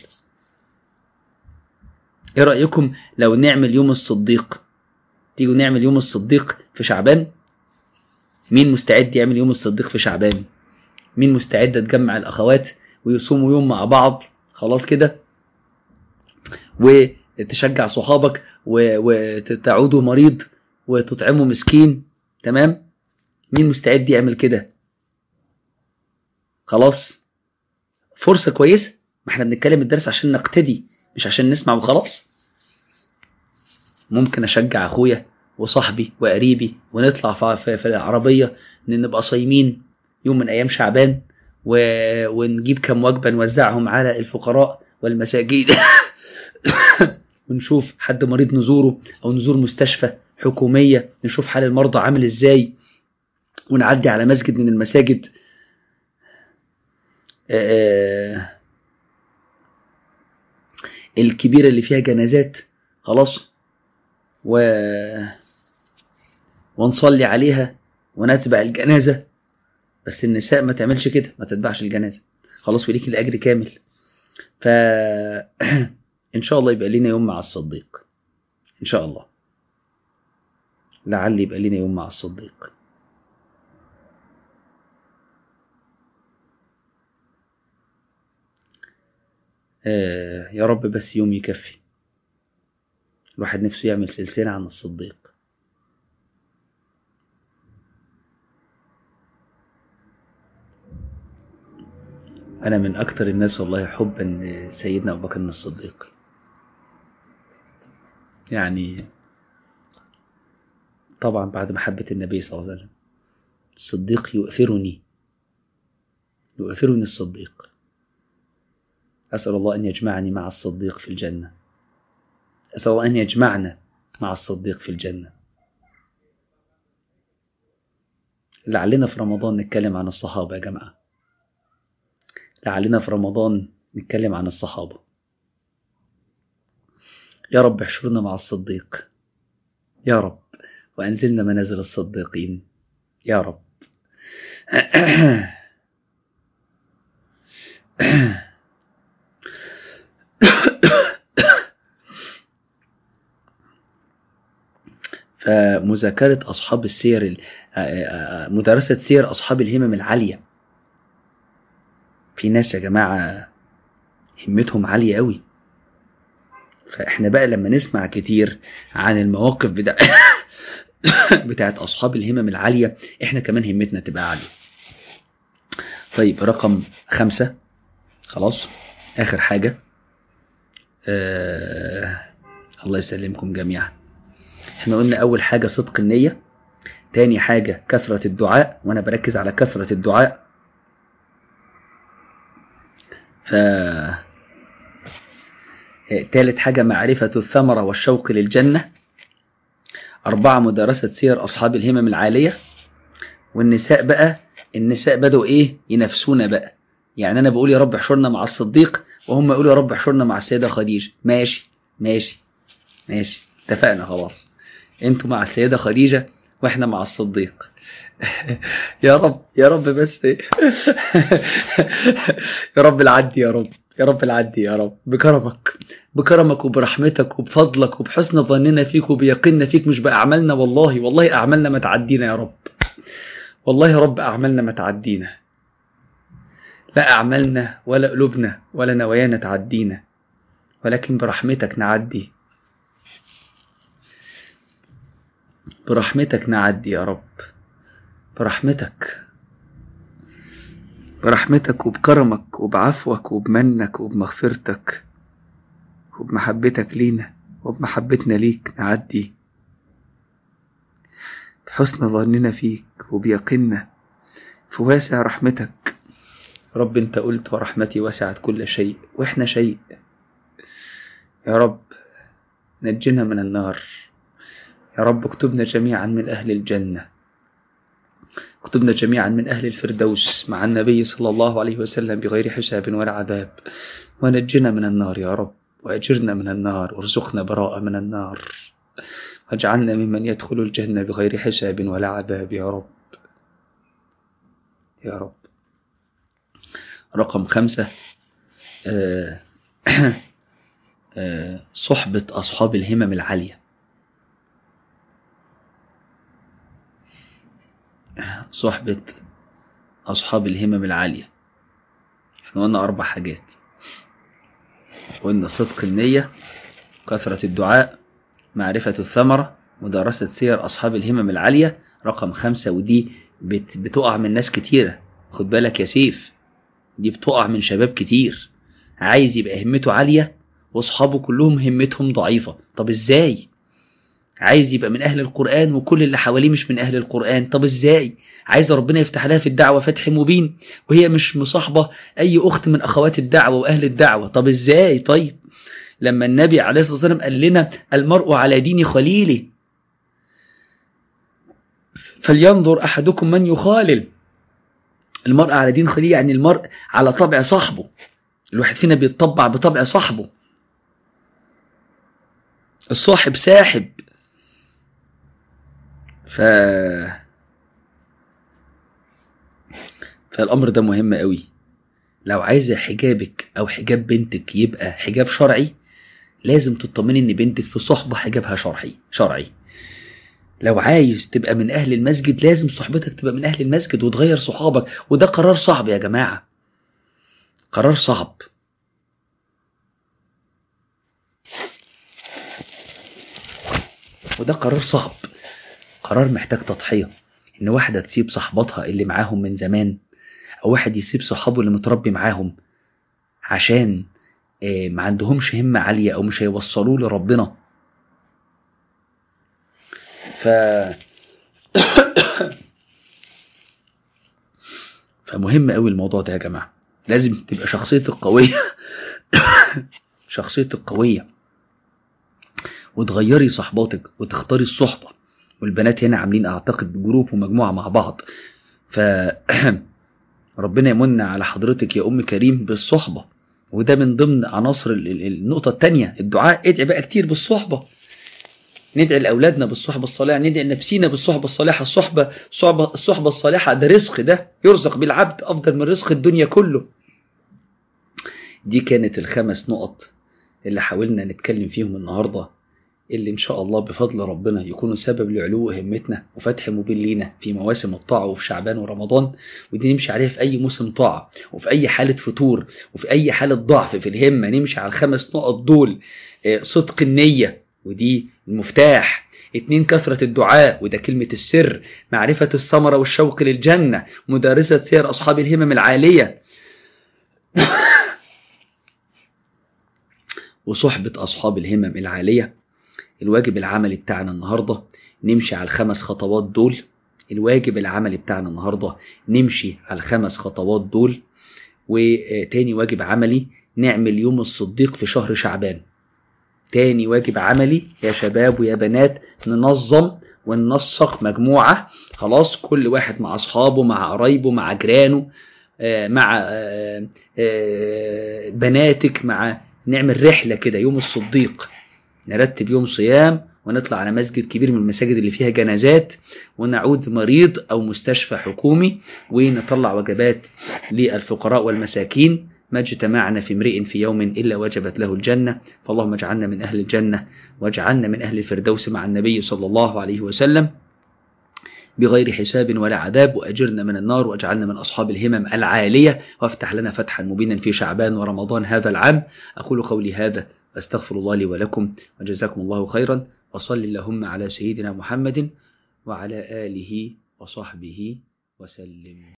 A: إيه رأيكم لو نعمل يوم الصديق؟ تيجوا نعمل يوم الصديق في شعبان؟ مين مستعد يعمل يوم الصديق في شعبان؟ مين مستعد تجمع الأخوات ويصوموا يوم مع بعض؟ خلاص كده، وتشجع صحابك وتعودوا مريض وتطعموا مسكين. تمام؟ مين مستعد يعمل كده؟ خلاص، فرصة كويسة. ما احنا بنتكلم الدرس عشان نقتدي مش عشان نسمع وخلاص. ممكن أشجع أخويا وصاحبي وقريبي ونطلع في العربية نبقى صايمين يوم من أيام شعبان، ونجيب كم وجبة نوزعهم على الفقراء والمساجين ونشوف حد مريض نزوره، أو نزور مستشفى حكومية نشوف حال المرضى عامل إزاي، ونعدي على مسجد من المساجد الكبيرة اللي فيها جنازات، خلاص، ونصلي عليها ونتبع الجنازة. بس النساء ما تعملش كده، ما تتبعش الجنازة، خلاص، وليك الأجر كامل. إن شاء الله يبقى لنا يوم مع الصديق، إن شاء الله، لعل يبقى لنا يوم مع الصديق. يا رب بس يوم يكفي. الواحد نفسه يعمل سلسلة عن الصديق. أنا من أكتر الناس والله حبا سيدنا أبو بكر الصديق. يعني طبعا بعد محبة النبي صلى الله عليه وسلم الصديق يؤثرني الصديق. أسأل الله أن يجمعني مع الصديق في الجنة. أسأل الله أن يجمعنا مع الصديق في الجنة. لعلنا في رمضان نتكلم عن الصحابة يا جماعة. لعلنا في رمضان نتكلم عن الصحابة. يا رب احشرنا مع الصديق يا رب، وأنزلنا منازل الصديقين يا رب. فمذاكرة أصحاب السير، مدرسة سير أصحاب الهمم العالية. في ناس يا جماعة همتهم عالية قوي، فإحنا بقى لما نسمع كتير عن المواقف بتاعت أصحاب الهمم العالية إحنا كمان همتنا تبقى عالية. طيب رقم 5 خلاص آخر حاجة. الله يسلمكم جميعا. احنا قلنا أول حاجة صدق النية، تاني حاجة كثرة الدعاء، وأنا بركز على كثرة الدعاء. تالت حاجة معرفة الثمرة والشوق للجنة. 4 مدرسة سير أصحاب الهمم العالية. والنساء بقى، النساء بدوا إيه ينافسونا بقى. يعني أنا بقول يا رب احشرنا مع الصديق، وهم يقولوا يا رب احشرنا مع السيدة خديجة. ماشي اتفقنا خلاص. انتوا مع السيدة خديجة واحنا مع الصديق. يا رب بس. يا رب العدي يا رب بكرمك وبرحمتك وبفضلك وبحسن ظننا فيك وبيقيننا فيك، مش بأعمالنا. والله أعمالنا ما تعدينا يا رب. والله يا رب أعمالنا ما تعدينا، لا أعمالنا ولا قلوبنا ولا نوايانا تعدينا، ولكن برحمتك نعدي. برحمتك نعدي يا رب. برحمتك وبكرمك وبعفوك وبمنك وبمغفرتك وبمحبتك لينا وبمحبتنا ليك نعدي، بحسن ظننا فيك وبيقيننا في واسع رحمتك. رب انت قلت ورحمتي وسعت كل شيء، واحنا شيء. يا رب نجنا من النار. يا رب اكتبنا جميعا من أهل الجنة، اكتبنا جميعا من أهل الفردوس مع النبي صلى الله عليه وسلم بغير حساب ولا عذاب، ونجنا من النار يا رب، وأجرنا من النار، وارزقنا براءة من النار، واجعلنا ممن يدخل الجنة بغير حساب ولا عذاب يا رب يا رب. رقم 5 صحبة أصحاب الهمم العالية. صحبة أصحاب الهمم العالية. احنا قلنا 4 حاجات، قلنا صدق النية، كثرة الدعاء، معرفة الثمرة، مدرسة سير أصحاب الهمم العالية. رقم 5 ودي بتقع من ناس كتيرة، خد بالك يا سيف، دي بتقع من شباب كتير عايز يبقى همته عالية واصحابه كلهم همتهم ضعيفة. طب ازاي؟ عايز يبقى من أهل القرآن وكل اللي حواليه مش من أهل القرآن. طب ازاي؟ عايز ربنا يفتح لها في الدعوة فتح مبين وهي مش مصاحبة أي أخت من أخوات الدعوة وأهل الدعوة. طب ازاي؟ طيب لما النبي عليه الصلاة والسلام قال لنا المرء على دين خليله فلينظر أحدكم من يخالل. المرء على دين خليله يعني المرء على طبع صاحبه، الواحد فينا بيتطبع بطبع صاحبه. الصاحب ساحب. فالأمر ده مهم قوي. لو عايزة حجابك أو حجاب بنتك يبقى حجاب شرعي، لازم تطمني إن بنتك في صحبة حجابها شرعي. لو عايز تبقى من أهل المسجد لازم صحبتك تبقى من أهل المسجد وتغير صحابك، وده قرار صعب يا جماعة، قرار صعب. وده قرار صعب، قرار محتاج تضحية. إن واحدة تسيب صحبتها اللي معاهم من زمان أو واحد يسيب صحابه اللي متربي معاهم عشان ما عندهمش همة عالية أو مش هيوصلوه لربنا. فمهم قوي الموضوع ده يا جماعة. لازم تبقى شخصيتك قوية شخصيتك قوية، وتغيري صحباتك وتختاري الصحبة. والبنات هنا عاملين أعتقد جروب ومجموعة مع بعض، فربنا يمن على حضرتك يا أم كريم بالصحبة. وده من ضمن عناصر النقطة التانية، الدعاء. ادعي بقى كتير بالصحبة، ندعي لأولادنا بالصحبة الصالحة، ندعي لنفسينا بالصحبة الصالحة. الصحبة الصالحة ده رزق، ده يرزق بالعبد أفضل من رزق الدنيا كله. دي كانت ال5 نقط اللي حاولنا نتكلم فيهم النهاردة، اللي إن شاء الله بفضل ربنا يكونوا سبب لعلو همتنا وفتح مبين لينا في مواسم الطاعة وفي شعبان ورمضان. ودي نمشي عليها في أي موسم طاعة، وفي أي حالة فتور، وفي أي حالة ضعف في الهمة. نمشي على ال5 نقط دول. صدق النية، ودي المفتاح. 2 كثرة الدعاء، وده كلمة السر. معرفة الثمرة والشوق للجنة، مدارسة سير أصحاب الهمم العالية وصحبة أصحاب الهمم العالية. الواجب العملي بتاعنا النهاردة نمشي على ال5 خطوات دول. الواجب العملي بتاعنا النهاردة نمشي على ال5 خطوات دول. وتاني واجب عملي نعمل يوم الصديق في شهر شعبان. تاني واجب عملي يا شباب ويا بنات، ننظم وننسق مجموعة، خلاص، كل واحد مع أصحابه، مع قرايبه، مع جيرانه، مع بناتك، نعمل رحلة كده يوم الصديق. نرتب يوم صيام ونطلع على مسجد كبير من المساجد اللي فيها جنازات، ونعود مريض أو مستشفى حكومي، ونطلع وجبات للفقراء والمساكين. ما اجتمعنا في امرئ في يوم إلا وجبت له الجنة. فاللهم اجعلنا من أهل الجنة، واجعلنا من أهل الفردوس مع النبي صلى الله عليه وسلم بغير حساب ولا عذاب، وأجرنا من النار، واجعلنا من أصحاب الهمم العالية، وافتح لنا فتحا مبينا في شعبان ورمضان هذا العام. أقول قولي هذا واستغفر الله لي ولكم، وجزاكم الله خيرا. وصل اللهم على سيدنا محمد وعلى آله وصحبه وسلم.